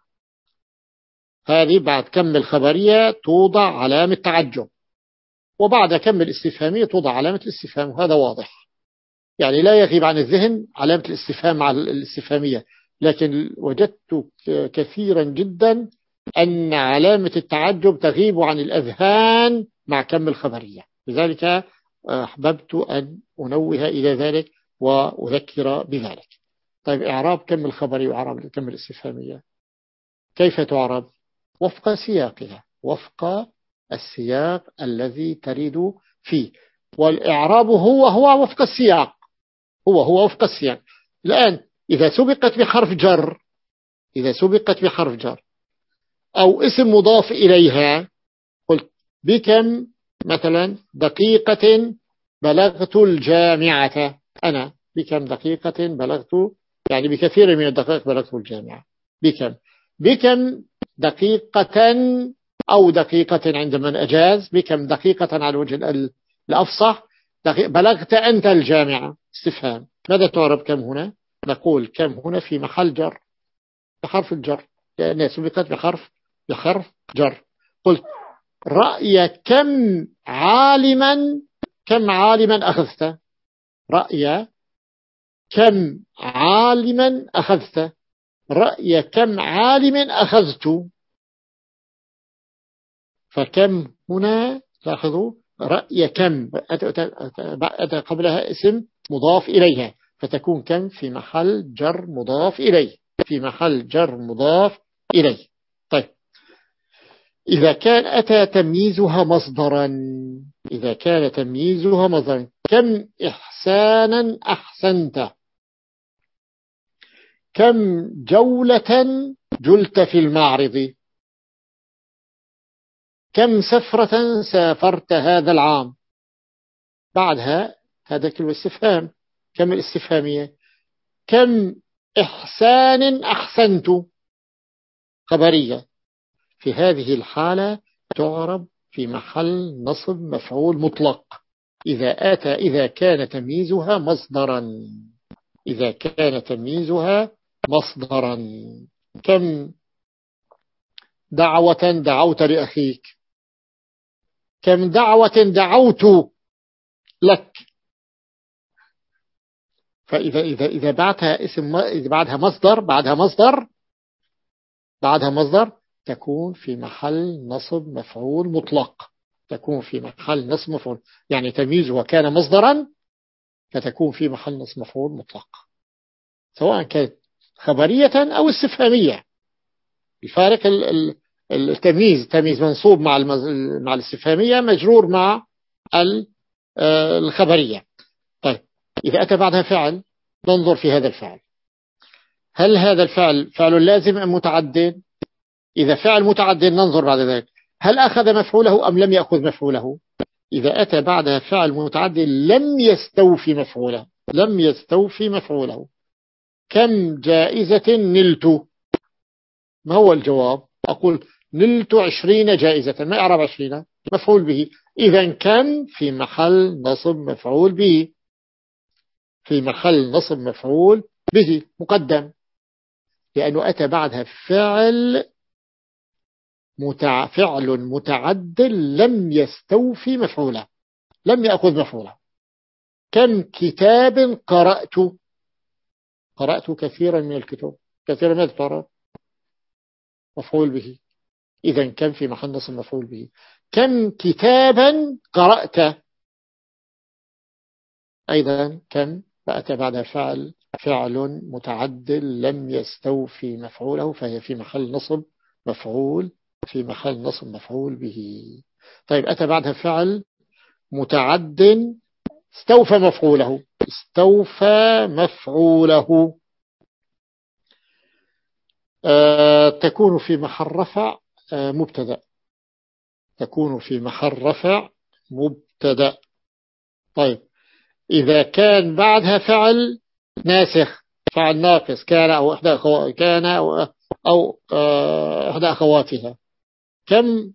هذه بعد كم الخبرية توضع علامة تعجب، وبعد كم الاستفهامية توضع علامة الاستفهام، وهذا واضح. يعني لا يغيب عن الذهن علامة الاستفهام مع الاستفهامية، لكن وجدت كثيرا جدا أن علامة التعجب تغيب عن الأذهان مع كم الخبرية، لذلك أحببت أن أنوه إلى ذلك وأذكر بذلك. طيب إعراب كم الخبرية وإعراب كم الاستفهامية كيف تعرب؟ وفق سياقها، وفق السياق الذي تريد فيه، والإعراب هو هو وفق السياق، هو هو وفق السياق. الآن إذا سبقت بحرف جر، إذا سبقت بحرف جر أو اسم مضاف إليها، قلت بكم مثلا دقيقة بلغت الجامعة، أنا بكم دقيقة بلغت، يعني بكثير من الدقائق بلغت الجامعة. بكم بكم دقيقة أو دقيقة عند من أجاز، بكم دقيقة على الوجه الأفصح بلغت أنت الجامعة استفهام. ماذا تعرب كم هنا؟ نقول كم هنا في محل جر بحرف الجر لأنها سبقت بحرف بحرف جر. قلت رأي كم عالما، كم عالما أخذت، رأي كم عالما أخذت، رأي كم عالم أخذت. فكم هنا لاحظوا رأي كم أتى قبلها اسم مضاف إليها، فتكون كم في محل جر مضاف إليه، في محل جر مضاف إليه. طيب إذا كان أتى تمييزها مصدرا، إذا كان تمييزها مصدرا، كم إحسانا أحسنت، كم جولة جلت في المعرض، كم سفرة سافرت هذا العام. بعدها هذا كلمة استفهام، كم الاستفهامية، كم إحسان أحسنت خبرية. في هذه الحالة تعرب في محل نصب مفعول مطلق إذا أتى إذا كان تمييزها مصدرا، إذا كان تمييزها مصدرا. كم دعوة دعوت لأخيك، كم دعوة دعوت لك. فإذا إذا إذا بعدها اسم، إذا بعدها مصدر بعدها مصدر بعدها مصدر تكون في محل نصب مفعول مطلق، تكون في محل نصب مفعول، يعني تمييزها كان مصدرا فتكون في محل نصب مفعول مطلق، سواء كانت خبرية أو استفهامية. الفارق التمييز تمييز منصوب مع مع الاستفهامية مجرور مع الخبرية. طيب إذا أتى بعدها فعل ننظر في هذا الفعل، هل هذا الفعل فعل لازم أم متعد؟ إذا فعل متعد ننظر بعد ذلك هل أخذ مفعوله أم لم يأخذ مفعوله. إذا أتى بعدها فعل متعد لم يستوفي مفعوله لم يستوفي مفعوله. كم جائزة نلت؟ ما هو الجواب؟ أقول نلت عشرين جائزة، ما أعرب عشرين مفعول به، إذا كم في محل نصب مفعول به، في محل نصب مفعول به مقدم، لأنه أتى بعدها فعل متع... فعل متعدل لم يستوفي مفعوله لم يأخذ مفعوله. كم كتاب قرأت؟ قرأت كثيرا من الكتب، كثيرا من القراء مفعول به، إذا كم في محل نصب مفعول به. كم كتابا قرأت؟ أيضا كم فأتى بعدها فعل فعل متعدل لم يستوفي مفعوله، فهي في محل نصب مفعول في محل نصب مفعول به. طيب أتى بعدها فعل متعد استوفى مفعوله استوفى مفعوله آه تكون في محل رفع آه مبتدأ تكون في محل رفع مبتدأ. طيب إذا كان بعدها فعل ناسخ فعل ناقص كان أو إحدى أخو... كان أو, أو آه إحدى أخواتها. كم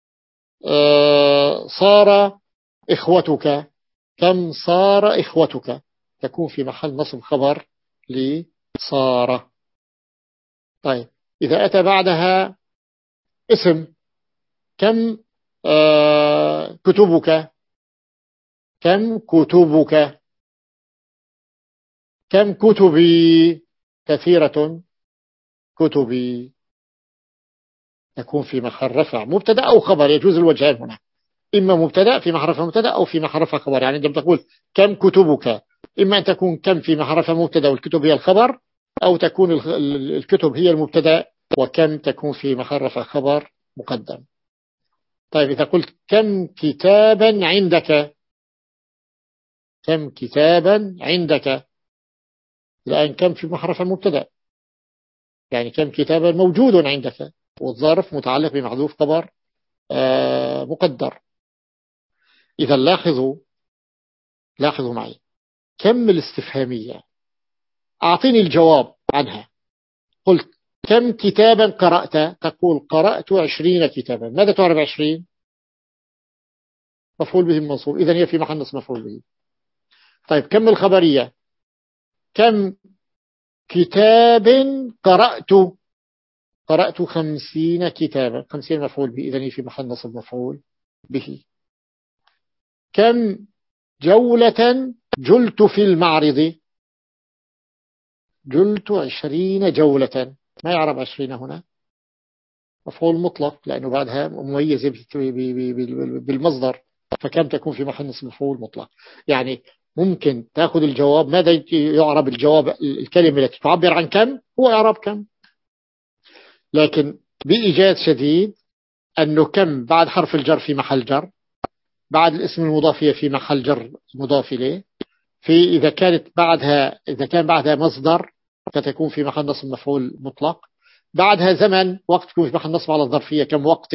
آه صار إخوتك؟ كم صار إخوتك؟ تكون في محل نصب خبر لصار. طيب إذا أتى بعدها اسم كم آه كتبك؟ كم كتبك؟ كم كتبي؟ كثيرة كتبي. تكون في محل رفع مبتدأ أو خبر، يجوز الوجهان هنا، إما مبتدأ في محل رفع مبتدأ أو في محل رفع خبر. يعني عندما تقول كم كتبك إما أن تكون كم في محل رفع مبتدأ والكتب هي الخبر، أو تكون الكتب هي المبتدأ وكم تكون في محل رفع خبر مقدم. طيب إذا قلت كم كتابا عندك؟ كم كتابا عندك؟ الآن كم في محل رفع مبتدأ، يعني كم كتابا موجود عندك، والظرف متعلق بمحذوف خبر آه مقدر. إذا لاحظوا لاحظوا معي كم الاستفهامية أعطيني الجواب عنها. قلت كم كتابا قرأت؟ تقول قرأت عشرين كتابا. ماذا تعرف عشرين؟ مفعول به منصوب، إذن هي في محل نصب مفعول به. طيب كم الخبرية؟ كم كتاب قرأت؟ قرأت خمسين كتابا، خمسين مفعول به، إذن هي في محل نصب مفعول به. كم جولة جلت في المعرض؟ جلت عشرين جولة، ما يعرف عشرين هنا مفعول مطلق لأنه بعدها مميزة بالمصدر، فكم تكون في محل نصب مفعول مطلق. يعني ممكن تأخذ الجواب. ماذا يعرب الجواب؟ الكلمة التي تعبر عن كم هو إعراب كم، لكن بإيجاز شديد أنه كم بعد حرف الجر في محل جر، بعد الاسم المضافية في محل جر مضاف إليه، في إذا كانت بعدها إذا كان بعدها مصدر فتكون في محل نصب مفعول مطلق، بعدها زمن وقت تكون في محل نصب على الظرفية كم وقت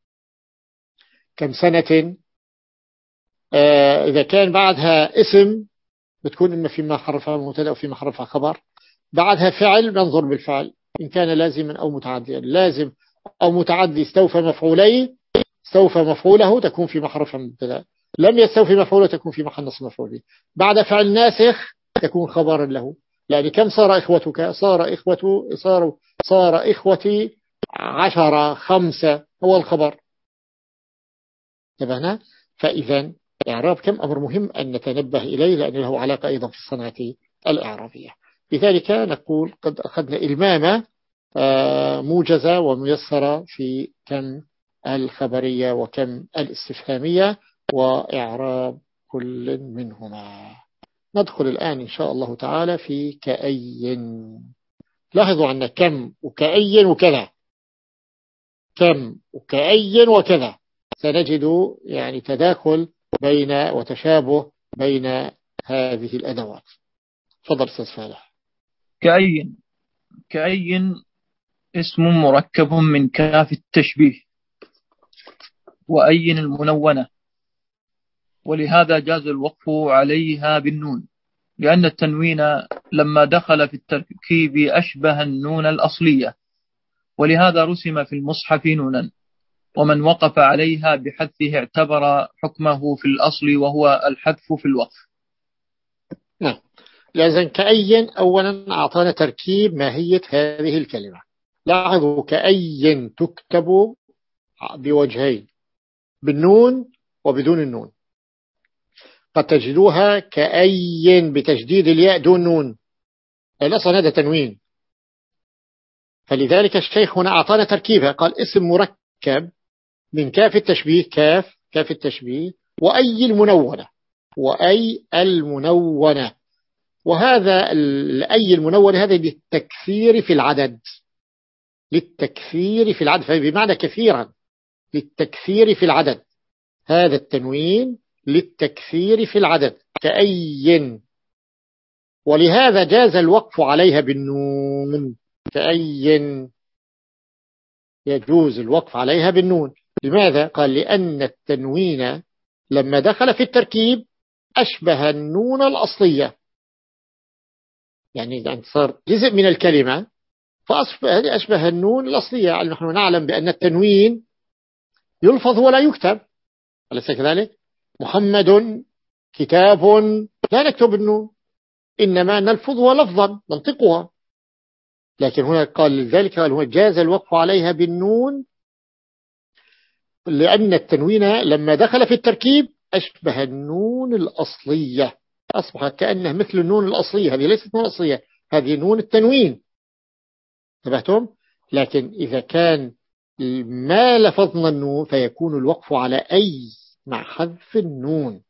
كم سنة. آه إذا كان بعدها اسم بتكون إما في محل رفع مبتدأ أو في محل رفع خبر. بعدها فعل ننظر بالفعل إن كان لازما أو متعديا، لازم أو متعدي استوفى مفعولي استوفى مفعوله تكون في محل رفع مبتدأ، لم يستوفي مفعوله تكون في محل نصب مفعول به. بعد فعل ناسخ تكون خبرا له، يعني كم صار إخوتك؟ صار إخوة صار صار إخوتي عشرة خمسة هو الخبر. انتبهنا؟ فإذا إعراب كم أمر مهم أن نتنبه إليه لأن له علاقة أيضا في الصنعة الإعرابية. لذلك نقول قد أخذنا إلمامة موجزة وميسرة في كم الخبرية وكم الاستفهامية وإعراب كل منهما. ندخل الآن إن شاء الله تعالى في كأي. لاحظوا عنا كم وكأي وكذا، كم وكأي وكذا، سنجد يعني تداخل بين وتشابه بين هذه الأدوات. تفضل أستاذ فالح. كأي كأي اسم مركب من كاف التشبيه وأي المنونة، ولهذا جاز الوقف عليها بالنون، لأن التنوين لما دخل في التركيب أشبه النون الأصلية، ولهذا رسم في المصحف نونا، ومن وقف عليها بحذفه اعتبر حكمه في الأصل وهو الحذف في الوقف. نعم، لأن كأي أولا أعطانا تركيب ماهية هذه الكلمة. لاحظوا كأي تكتب بوجهين، بالنون وبدون النون. قد تجدوها كأي بتجديد الياء دون نون، الأصل هذا تنوين. فلذلك الشيخ هنا أعطانا تركيبها، قال اسم مركب من كاف التشبيه، كاف كاف التشبيه وأي المنونة، وأي المنونة. وهذا الأي المنونة هذا للتكثير في العدد، للتكثير في العدد، بمعنى كثيرا، للتكثير في العدد. هذا التنوين للتكثير في العدد كأي، ولهذا جاز الوقف عليها بالنون. كأي يجوز الوقف عليها بالنون. لماذا؟ قال لأن التنوين لما دخل في التركيب أشبه النون الأصلية، يعني صار جزء من الكلمة فأصبح أشبه النون الأصلية. يعني نحن نعلم بأن التنوين يلفظ ولا يكتب، أليس كذلك؟ محمد كتاب لا نكتب النون، إنما نلفظها لفظا ننطقها. لكن هنا قال لذلك قال هو جاز الوقف عليها بالنون، لأن التنوين لما دخل في التركيب أشبه النون الأصلية، أصبحت كأنه مثل النون الأصلية. هذه ليست نون أصلية، هذه نون التنوين. انتبهتم؟ لكن إذا كان ما لفظنا النون فيكون الوقف على أي مع حذف النون،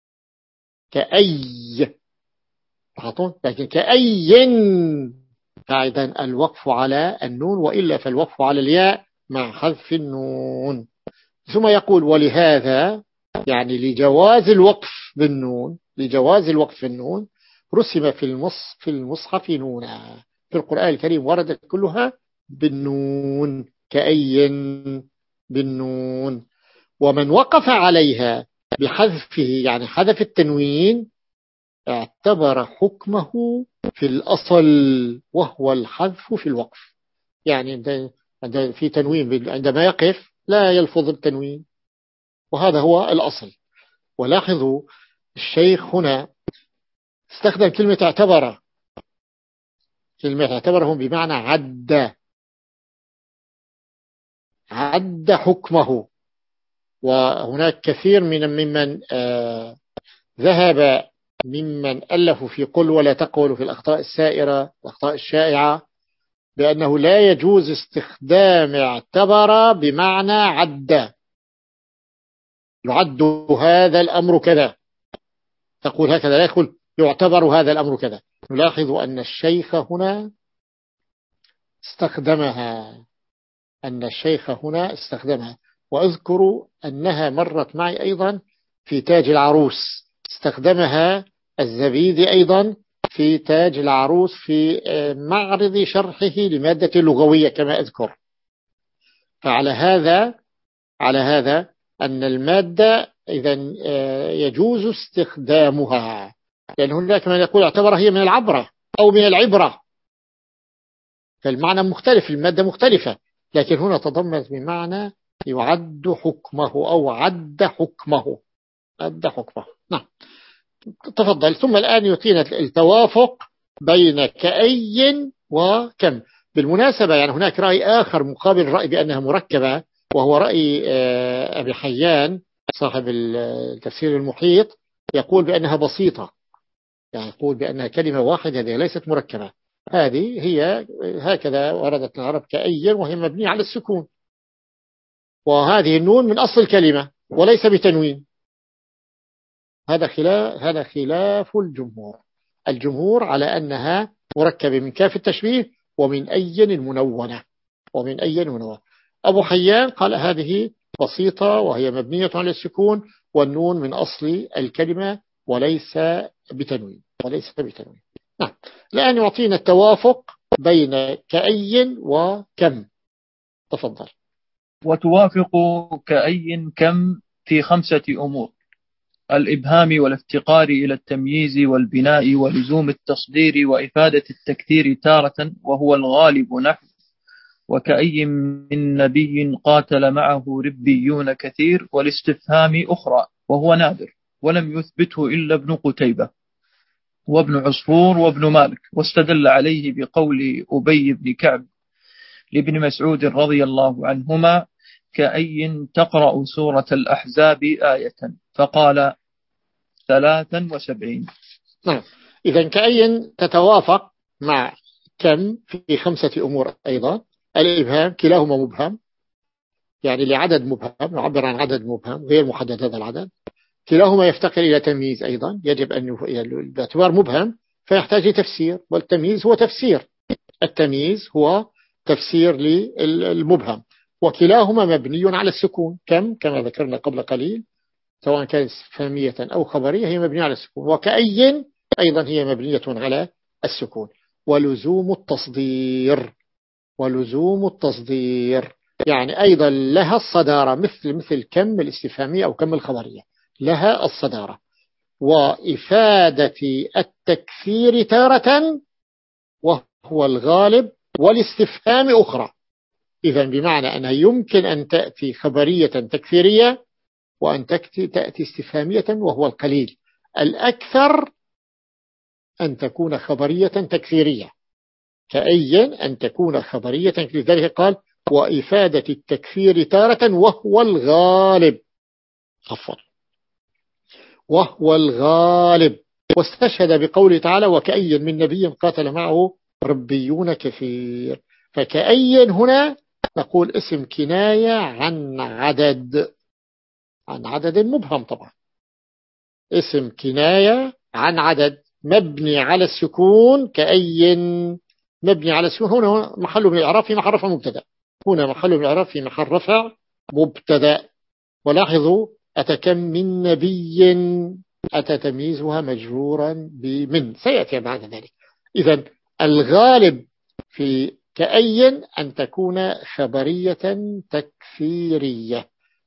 كأي. لكن كأي فإذا الوقف على النون، وإلا فالوقف على الياء مع حذف النون. ثم يقول ولهذا، يعني لجواز الوقف بالنون، لجواز الوقف بالنون رسم في المص في المصحف نونا. في القرآن الكريم وردت كلها بالنون، كأي بالنون. ومن وقف عليها بحذفه، يعني حذف التنوين، اعتبر حكمه في الأصل وهو الحذف في الوقف. يعني في تنوين عندما يقف لا يلفظ التنوين، وهذا هو الأصل. ولاحظوا الشيخ هنا استخدم كلمة اعتبر. كلمة اعتبره بمعنى عد، عد حكمه. وهناك كثير من ممن آه ذهب ممن ألفوا في قل ولا تقولوا في الأخطاء السائرة والأخطاء الشائعة بأنه لا يجوز استخدام اعتبر بمعنى عد. يعد هذا الأمر كذا، تقول هكذا، لا يقول يعتبر هذا الأمر كذا. نلاحظ أن الشيخ هنا استخدمها، أن الشيخ هنا استخدمها. وأذكر أنها مرت معي أيضا في تاج العروس، استخدمها الزبيدي أيضا في تاج العروس في معرض شرحه لمادة اللغوية كما أذكر. فعلى هذا على هذا أن المادة إذن يجوز استخدامها، لأن هناك من يقول اعتبر هي من العبرة أو من العبرة، فالمعنى مختلف، المادة مختلفة. لكن هنا تضمنت بمعنى يعد حكمه أو عد حكمه، عد حكمه. نعم، تفضل. ثم الآن يعطينا التوافق بين كأي وكم. بالمناسبة يعني هناك رأي آخر مقابل الرأي بأنها مركبة، وهو رأي أبي حيان صاحب التفسير المحيط، يقول بأنها بسيطة، يعني يقول بأنها كلمة واحدة، هذه ليست مركبة. هذه هي هكذا وردت العرب كأي، وهي مبنية على السكون، وهذه النون من أصل الكلمة وليس بتنوين. هذا خلاف هذا خلاف الجمهور. الجمهور على أنها مركبة من كاف التشبيه ومن أي المنونة، ومن أي المنونة. أبو حيان قال هذه بسيطة وهي مبنية على السكون، والنون من أصل الكلمة وليس بتنوين وليس بتنوين. نعم. الآن يعطينا التوافق بين كأي وكم. تفضل. وتوافق كأي كم في خمسة أمور: الإبهام والافتقار إلى التمييز والبناء ولزوم التصدير وإفادة التكثير تارة وهو الغالب، نحو وكأي من نبي قاتل معه ربيون كثير، والاستفهام أخرى وهو نادر ولم يثبته إلا ابن قتيبة وابن عصفور وابن مالك، واستدل عليه بقول أبي بن كعب لابن مسعود رضي الله عنهما: كأي تقرأ سورة الأحزاب آية، فقال ثلاثا وسبعين. نعم. إذن كأي تتوافق مع كم في خمسة أمور أيضا. الإبهام كلاهما مبهم، يعني لعدد مبهم يعبر عن عدد مبهم غير محدد هذا العدد. كلاهما يفتقر إلى تمييز أيضا، يجب أن باعتبار مبهم فيحتاج لتفسير، والتمييز هو تفسير. التمييز هو تفسير للمبهم، وكلاهما مبني على السكون. كم كما ذكرنا قبل قليل سواء كانت استفهامية أو خبرية هي مبنية على السكون، وكأي أيضا هي مبنية على السكون. ولزوم التصدير ولزوم التصدير يعني أيضا لها الصدارة، مثل مثل كم الاستفهامية أو كم الخبرية لها الصدارة. وإفادة التكثير تارة وهو الغالب، والاستفهام أخرى. إذن بمعنى أنها يمكن أن تأتي خبرية تكثيرية، وأن تأتي استفهامية وهو القليل. الأكثر أن تكون خبرية تكثيرية، كأي أن تكون خبرية. لذلك قال وإفادة التكثير تارة وهو الغالب، عفوا وهو الغالب. واستشهد بقوله تعالى وكأي من نبي قاتل معه ربيون كثير. فكأي هنا نقول اسم كناية عن عدد، عن عدد مبهم طبعا، اسم كناية عن عدد مبني على السكون. كأي مبني على السكون، هنا محله من الإعراب في محل رفع مبتدأ، هنا محله من الإعراب في محل رفع مبتدأ. ولاحظوا أتكم من نبي أتى تمييزها مجرورا بمن، سيأتي بعد ذلك. إذن الغالب في كأي أن تكون خبرية تكثيرية،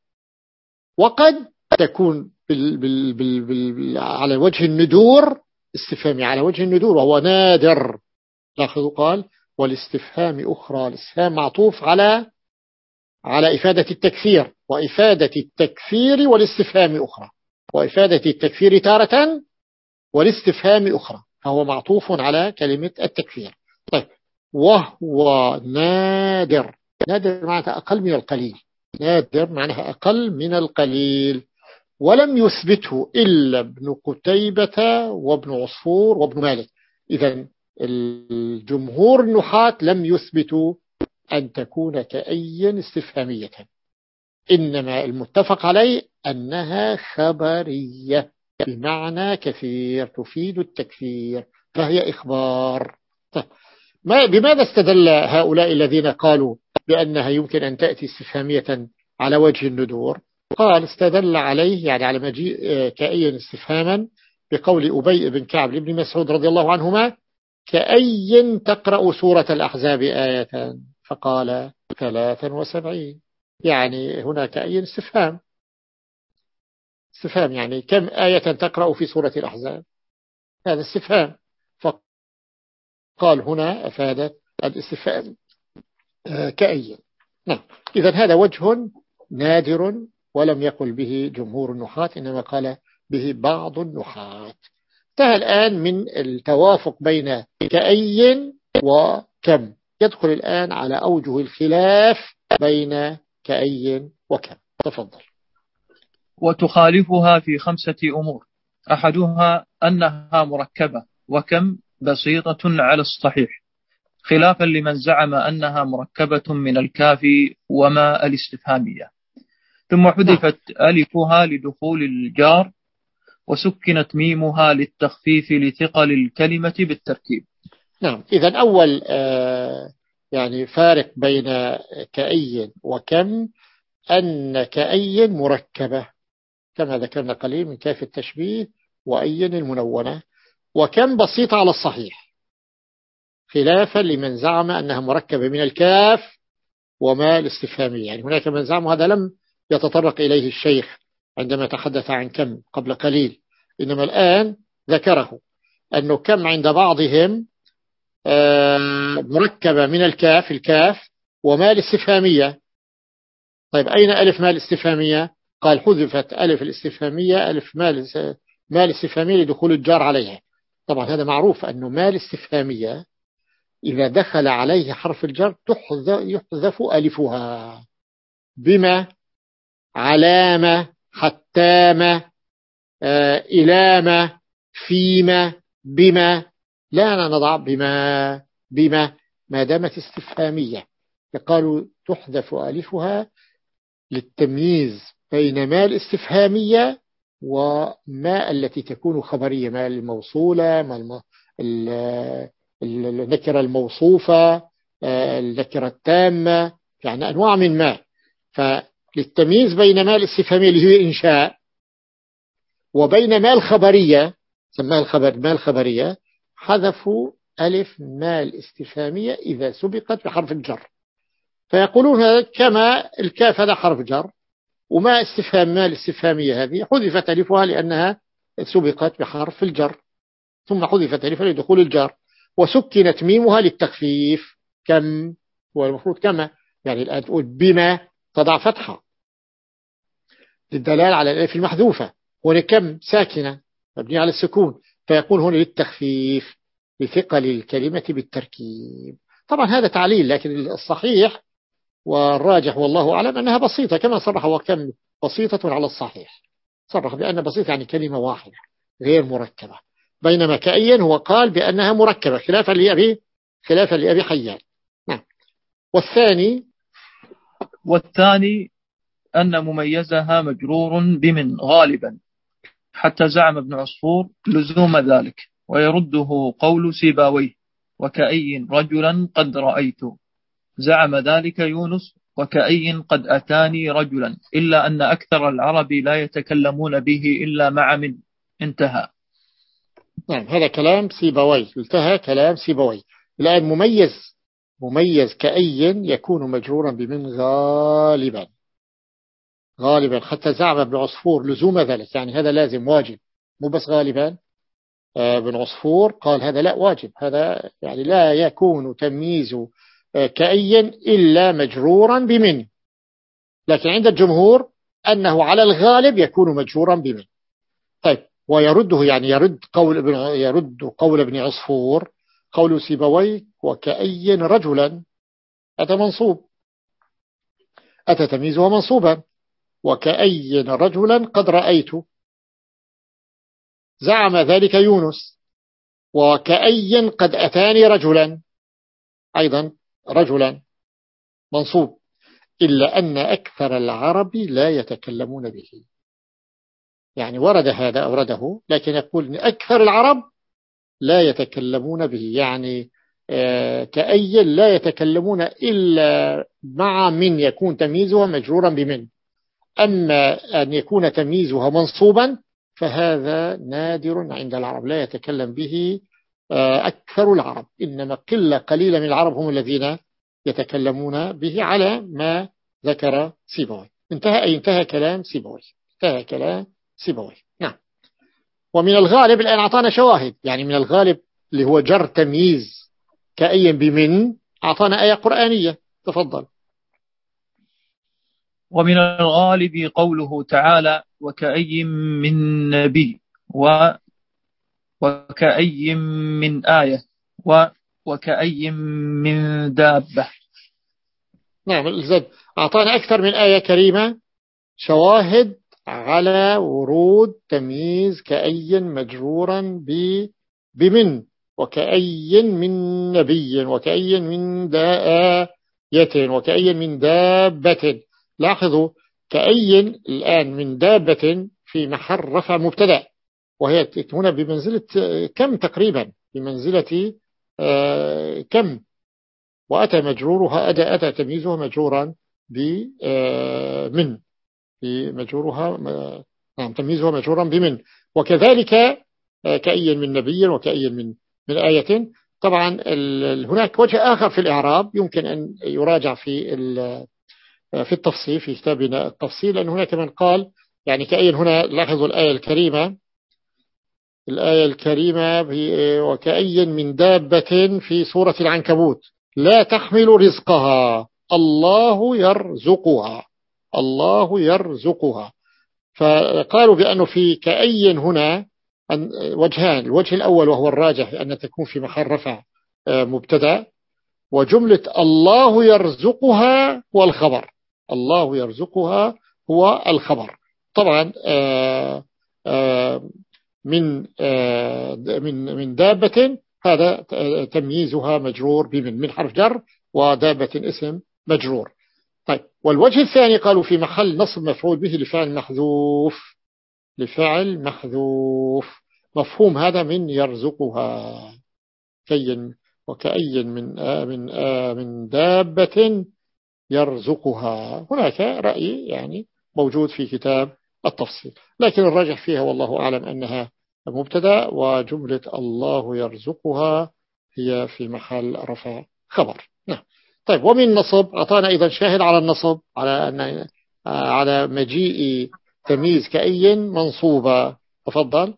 وقد تكون بال بال بال بال على وجه الندور، استفهامي على وجه الندور وهو نادر. لاحظوا قال والاستفهام أخرى، الاستفهام معطوف على على إفادة التكثير، وإفادة التكثير والاستفهام أخرى، وإفادة التكثير تارة والاستفهام أخرى، فهو معطوف على كلمة التكثير. طيب وهو نادر، نادر معناها أقل من القليل، نادر معناها أقل من القليل. ولم يثبته إلا ابن قتيبة وابن عصفور وابن مالك. إذن الجمهور النحاة لم يثبتوا أن تكون كأي استفهامية، إنما المتفق عليه أنها خبرية بمعنى كثير تفيد التكثير، فهي إخبار. طيب ما بماذا استدل هؤلاء الذين قالوا بأنها يمكن أن تأتي استفهامية على وجه الندور؟ قال استدل عليه يعني على مجيء كأي استفهاما بقول أبي بن كعب لابن مسعود رضي الله عنهما كأي تقرأ سورة الأحزاب آية، فقال ثلاثا وسبعين. يعني هنا كأي استفهام، استفهام يعني كم آية تقرأ في سورة الأحزاب، هذا استفهام. فقال هنا أفادت الاستفهام كأي. نعم. إذن هذا وجه نادر ولم يقل به جمهور النحاة، إنما قال به بعض النحاة. انتهى الآن من التوافق بين كأي وكم، يدخل الآن على أوجه الخلاف بين كأي وكم. تفضل. وتخالفها في خمسة أمور: أحدها أنها مركبة، وكم بسيطة على الصحيح، خلافا لمن زعم أنها مركبة من الكاف وما الاستفهامية، ثم حذفت ألفها لدخول الجار وسكنت ميمها للتخفيف لثقل الكلمة بالتركيب. نعم. إذن أول آه يعني فارق بين كأي وكم أن كأي مركبة كما ذكرنا قليل من كاف التشبيه وأي المنونة، وكم بسيطة على الصحيح خلافا لمن زعم أنها مركبة من الكاف وما الاستفهامية. يعني هناك من زعم، هذا لم يتطرق إليه الشيخ عندما تحدث عن كم قبل قليل، إنما الآن ذكره أنه كم عند بعضهم مركبة من الكاف الكاف وما الاستفهامية. طيب أين ألف ما الاستفهامية؟ قال حذفت ألف الاستفهامية ألف ما الاستفهامية لدخول الجار عليها. طبعا هذا معروف أنه ما الاستفهامية إذا دخل عليه حرف الجر يحذف ألفها بما، علامة، حتامة، إلامة، فيما، بما. لا نضع بما بما ما دامت استفهامية، فقالوا تحذف ألفها للتمييز بين ما الاستفهامية وما التي تكون خبرية، ما الموصولة، ما النكرة الموصوفة، النكرة التامة، يعني أنواع من ما. فللتمييز بين ما الاستفهامية اللي هي إنشاء وبين ما الخبرية سماها الخبر ما الخبرية، حذفوا ألف ما الاستفهامية إذا سبقت بحرف الجر. فيقولون هذا كما الكاف هذا حرف جر، وما استفهام ما الاستفهامية هذه حذفت ألفها لأنها سبقت بحرف الجر، ثم حذفت ألفها لدخول الجر، وسكنت ميمها للتخفيف كم، والمفروض كما. يعني الآن تقول بما تضع فتحة للدلالة على الألف المحذوفة، هنا كم ساكنة مبنية على السكون، فيكون هنا للتخفيف لثقل الكلمة بالتركيب. طبعا هذا تعليل، لكن الصحيح والراجح والله أعلم أنها بسيطة كما صرح، وكم بسيطة على الصحيح، صرح بأن بسيطة يعني كلمة واحدة غير مركبة، بينما كأيا هو قال بأنها مركبة خلافا لأبي خلافا لأبي حيان. نعم. والثاني والثاني أن مميزها مجرور بمن غالبا، حتى زعم ابن عصفور لزوم ذلك، ويرده قول سيباويه وكأي رجلا قد رأيت، زعم ذلك يونس وكأي قد أتاني رجلا، إلا أن أكثر العرب لا يتكلمون به إلا مع من. انتهى. نعم هذا كلام سيبويه، انتهى كلام سيبويه. الآن مميز مميز كأي يكون مجرورا بمن غالبا غالبا حتى زعم ابن عصفور لزوم ذلك، يعني هذا لازم واجب، مو بس غالبا. ابن عصفور قال هذا لا واجب، هذا يعني لا يكون تمييز كأي إلا مجرورا بمن، لكن عند الجمهور أنه على الغالب يكون مجرورا بمن. طيب ويرده، يعني يرد قول ابن يرد قول ابن عصفور قول سيبويه وكأي رجلا، أتى منصوب، أتى تمييزها منصوبا، وكأي رجلا قد رأيت، زعم ذلك يونس، وكأي قد أتاني رجلا أيضا رجلا منصوب، إلا أن أكثر العرب لا يتكلمون به. يعني ورد هذا أورده، لكن يقول أن أكثر العرب لا يتكلمون به، يعني كأي لا يتكلمون إلا مع من يكون تمييزها مجرورا بمن. أما أن يكون تمييزها منصوبا فهذا نادر عند العرب، لا يتكلم به أكثر العرب، إنما قلة قليلة من العرب هم الذين يتكلمون به على ما ذكر سيبويه. انتهى أي انتهى كلام سيبويه، انتهى كلام سيبويه. نعم. ومن الغالب الآن أعطانا شواهد، يعني من الغالب اللي هو جر تمييز كأي بمن أعطانا آية قرآنية. تفضل. ومن الغالب قوله تعالى وكأي من نبي و وكأي من آية و وكأي من دابة. نعم الزد أعطانا أكثر من آية كريمة شواهد على ورود تمييز كأي مجرورا بمن، وكأي من نبي، وكأي من داية، وكأي من دابة. لاحظوا كأي الآن من دابة في محل رفع مبتدأ، وهي هنا بمنزلة كم تقريبا، بمنزلة كم، وأتى مجرورها أتى, أتى تمييزها مجرورا بمن بمجرورها نعم تمييزها مجرورا بمن. وكذلك كأي من نبي وكأي من من آية. طبعا هناك وجه آخر في الإعراب يمكن أن يراجع في في التفصيل في كتابنا التفصيل، لأن هناك من قال يعني كأي هنا لاحظوا الآية الكريمة الآية الكريمة وكأي من دابة في سورة العنكبوت لا تحمل رزقها الله يرزقها الله يرزقها. فقالوا بأنه في كأي هنا وجهان، الوجه الأول وهو الراجح أن تكون في محل رفع مبتدأ، وجملة الله يرزقها هو الخبر الله يرزقها هو الخبر. طبعا آآ آآ من آآ من من دابة هذا تمييزها مجرور بمن من حرف جر، ودابة اسم مجرور. طيب والوجه الثاني قالوا في محل نصب مفعول به لفعل محذوف لفعل محذوف مفهوم هذا من يرزقها كي وكأي من آه من آه من دابة يرزقها. هناك رأي يعني موجود في كتاب التفصيل، لكن الراجح فيها والله أعلم أنها مبتدا وجملة الله يرزقها هي في محل رفع خبر. نعم. طيب ومن نصب أعطانا أيضا شاهد على النصب على أن على مجيء تمييز كأي منصوبة. تفضل.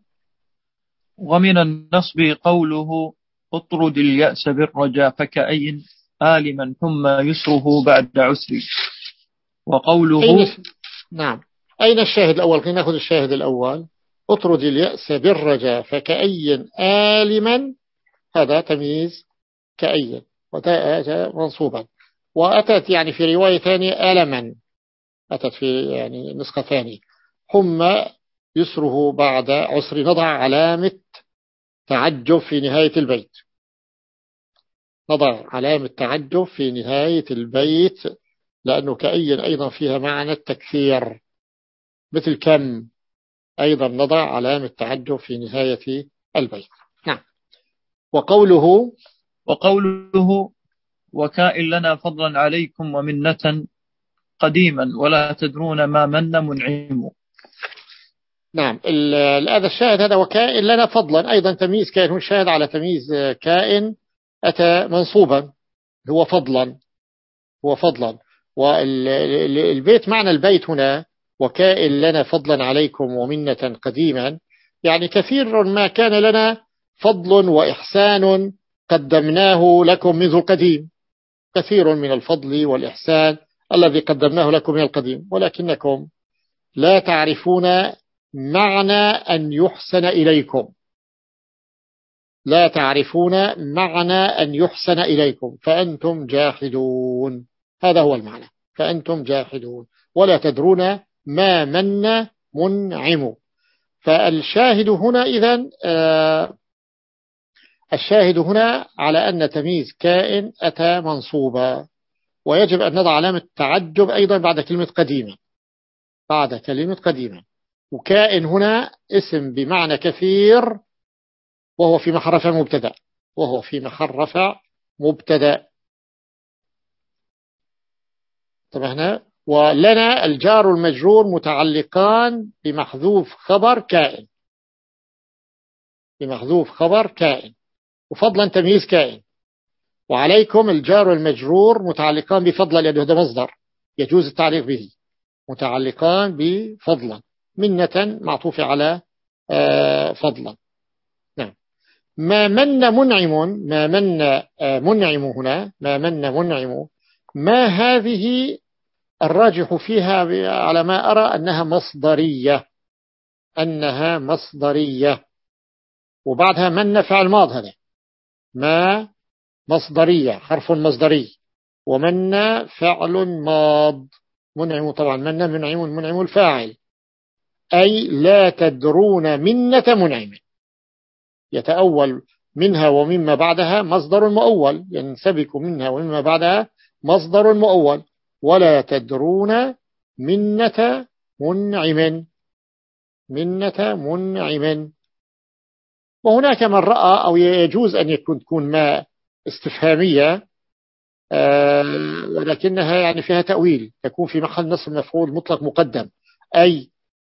ومن النصب قوله اطرد اليأس بالرجاء فكأي آلما ثم يسره بعد عسر. وقوله أين نعم أين الشاهد الأول؟ خلينا نأخذ الشاهد الأول. اطرد اليأس بالرجاء فكأي آلما هذا تمييز كأي وتأتى منصوبا، وأتت يعني في رواية ثانية آلما أتت في يعني نسخة ثانية ثم يسره بعد عسر نضع علامة تعجب في نهاية البيت نضع علامة تعجب في نهاية البيت لأنه كأي أيضا فيها معنى التكثير مثل كم أيضا نضع علامة تعجب في نهاية البيت. نعم. وقوله وقوله وكائن لنا فضلا عليكم ومنة قديما ولا تدرون ما من منعم. نعم هذا الشاهد هذا وكائن لنا فضلا أيضا تمييز كائن هو الشاهد على تمييز كائن أتى منصوبا هو فضلا هو فضلا. والبيت معنى البيت هنا وكائن لنا فضلا عليكم ومنة قديما يعني كثير ما كان لنا فضل وإحسان قدمناه لكم منذ القديم كثير من الفضل والإحسان الذي قدمناه لكم من القديم ولكنكم لا تعرفون معنى أن يحسن إليكم لا تعرفون معنى أن يحسن إليكم فأنتم جاحدون. هذا هو المعنى فأنتم جاحدون ولا تدرون ما من منعم. فالشاهد هنا إذن آه الشاهد هنا على أن تمييز كائن أتى منصوبا ويجب أن نضع علامة تعجب أيضا بعد كلمة قديمة بعد كلمة قديمة. وكائن هنا اسم بمعنى كثير وهو في محل رفع مبتدأ وهو في محل رفع مبتدأ. طبعا ولنا الجار المجرور متعلقان بمحذوف خبر كائن بمحذوف خبر كائن وفضلا تمييز كائن. وعليكم الجار المجرور متعلقان بفضلا لأنه هذا مصدر يجوز التعليق به متعلقان بفضلا منة معطوف على فضلا. نعم. ما من منعم ما من منعم هنا ما من منعم ما هذه الراجح فيها على ما أرى أنها مصدرية أنها مصدرية وبعدها من فعل ماض هذا ما مصدرية حرف مصدري ومن فعل ماض منعم طبعا من منعم منعم الفاعل أي لا تدرون منة منعم يتأول منها ومما بعدها مصدر مؤول ينسبك منها ومما بعدها مصدر مؤول ولا تدرون منة منعم منة منعم. وهناك من رأى أو يجوز أن يكون تكون ما استفهامية ولكنها يعني فيها تأويل، تكون في محل نصب مفعول مطلق مقدم، أي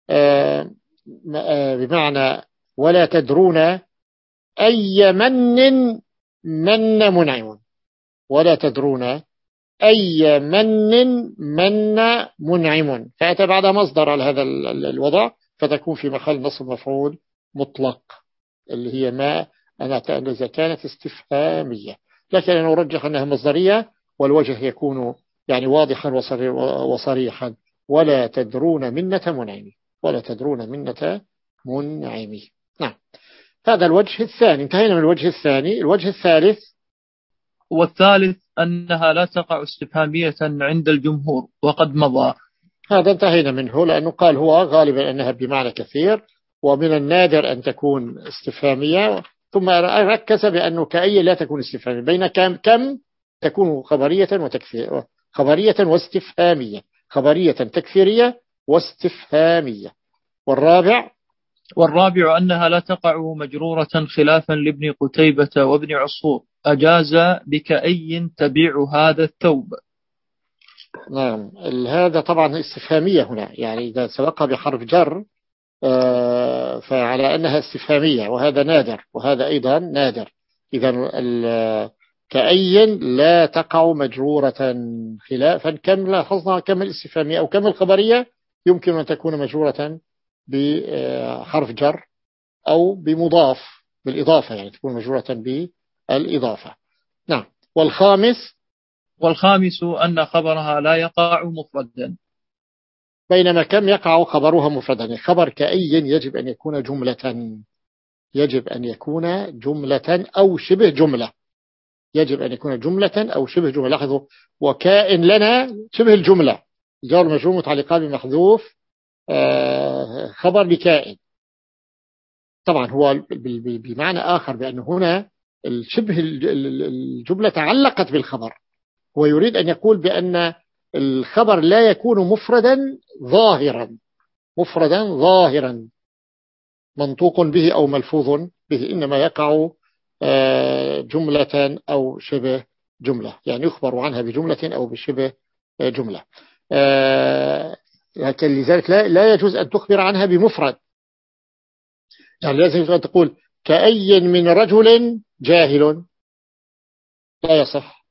بمعنى ولا تدرون أي من من منعم، ولا تدرون أي من من منعم، فأتى بعد مصدر على هذا الوضع، فتكون في محل نصب مفعول مطلق اللي هي ما أنا إذا كانت استفهامية. لكن أنا أرجح أنها مصدرية، والوجه يكون يعني واضحا وصريحا، ولا تدرون منة منعم، ولا تدرون منة منعم. نعم، هذا الوجه الثاني، انتهينا من الوجه الثاني. الوجه الثالث، والثالث أنها لا تقع استفهامية عند الجمهور وقد مضى. هذا انتهينا منه، لأنه قال هو غالبا أنها بمعنى كثير، ومن النادر أن تكون استفهامية، ثم ركز بأنه كأي لا تكون استفهامية، بين كم كم تكون خبرية وتكفير، خبرية واستفهامية، خبرية تكفيرية واستفهامية. والرابع والرابع أنها لا تقع مجرورة خلافا لابن قتيبة وابن عصفور، أجاز بكأي تبيع هذا الثوب. نعم، هذا طبعا استفهامية هنا، يعني إذا سبقها بحرف جر فعلى أنها استفهامية، وهذا نادر، وهذا أيضا نادر. إذا كأي لا تقع مجرورة خلافا، كم لاحظنا كم الاستفهامية أو كم الخبرية يمكن أن تكون مجرورة بحرف جر أو بمضاف بالإضافة، يعني تكون مجرورة بالإضافة. نعم. والخامس والخامس أن خبرها لا يقع مفردا، بينما كم يقع خبرها مفردا. خبر كأي يجب أن يكون جملة، يجب أن يكون جملة أو شبه جملة، يجب أن يكون جملة أو شبه جملة. لاحظوا، وكائن لنا شبه الجملة، جار مجرور متعلقان بمحذوف خبر بكائن. طبعا هو بمعنى آخر بأن هنا الشبه الجملة تعلقت بالخبر، هو يريد أن يقول بأن الخبر لا يكون مفردا ظاهرا، مفردا ظاهرا منطوق به أو ملفوظ به، إنما يقع جملة أو شبه جملة، يعني يخبر عنها بجملة أو بشبه جملة. لذلك لا يجوز أن تخبر عنها بمفرد، يعني لازم أن تقول كأي من رجل جاهل، لا يصح.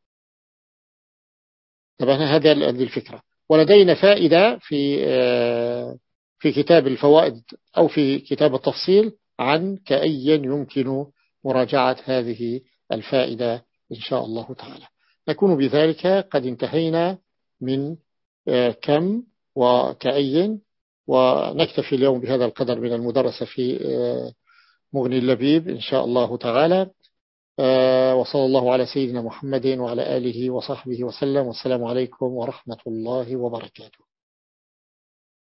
طبعا هذه الفكرة. ولدينا فائدة في في كتاب الفوائد أو في كتاب التفصيل عن كأي، يمكن مراجعة هذه الفائدة إن شاء الله تعالى. نكون بذلك قد انتهينا من كم وكأي، ونكتفي اليوم بهذا القدر من المدرسة في مغني اللبيب إن شاء الله تعالى. وصلى الله على سيدنا محمد وعلى آله وصحبه وسلم، والسلام عليكم ورحمة الله وبركاته.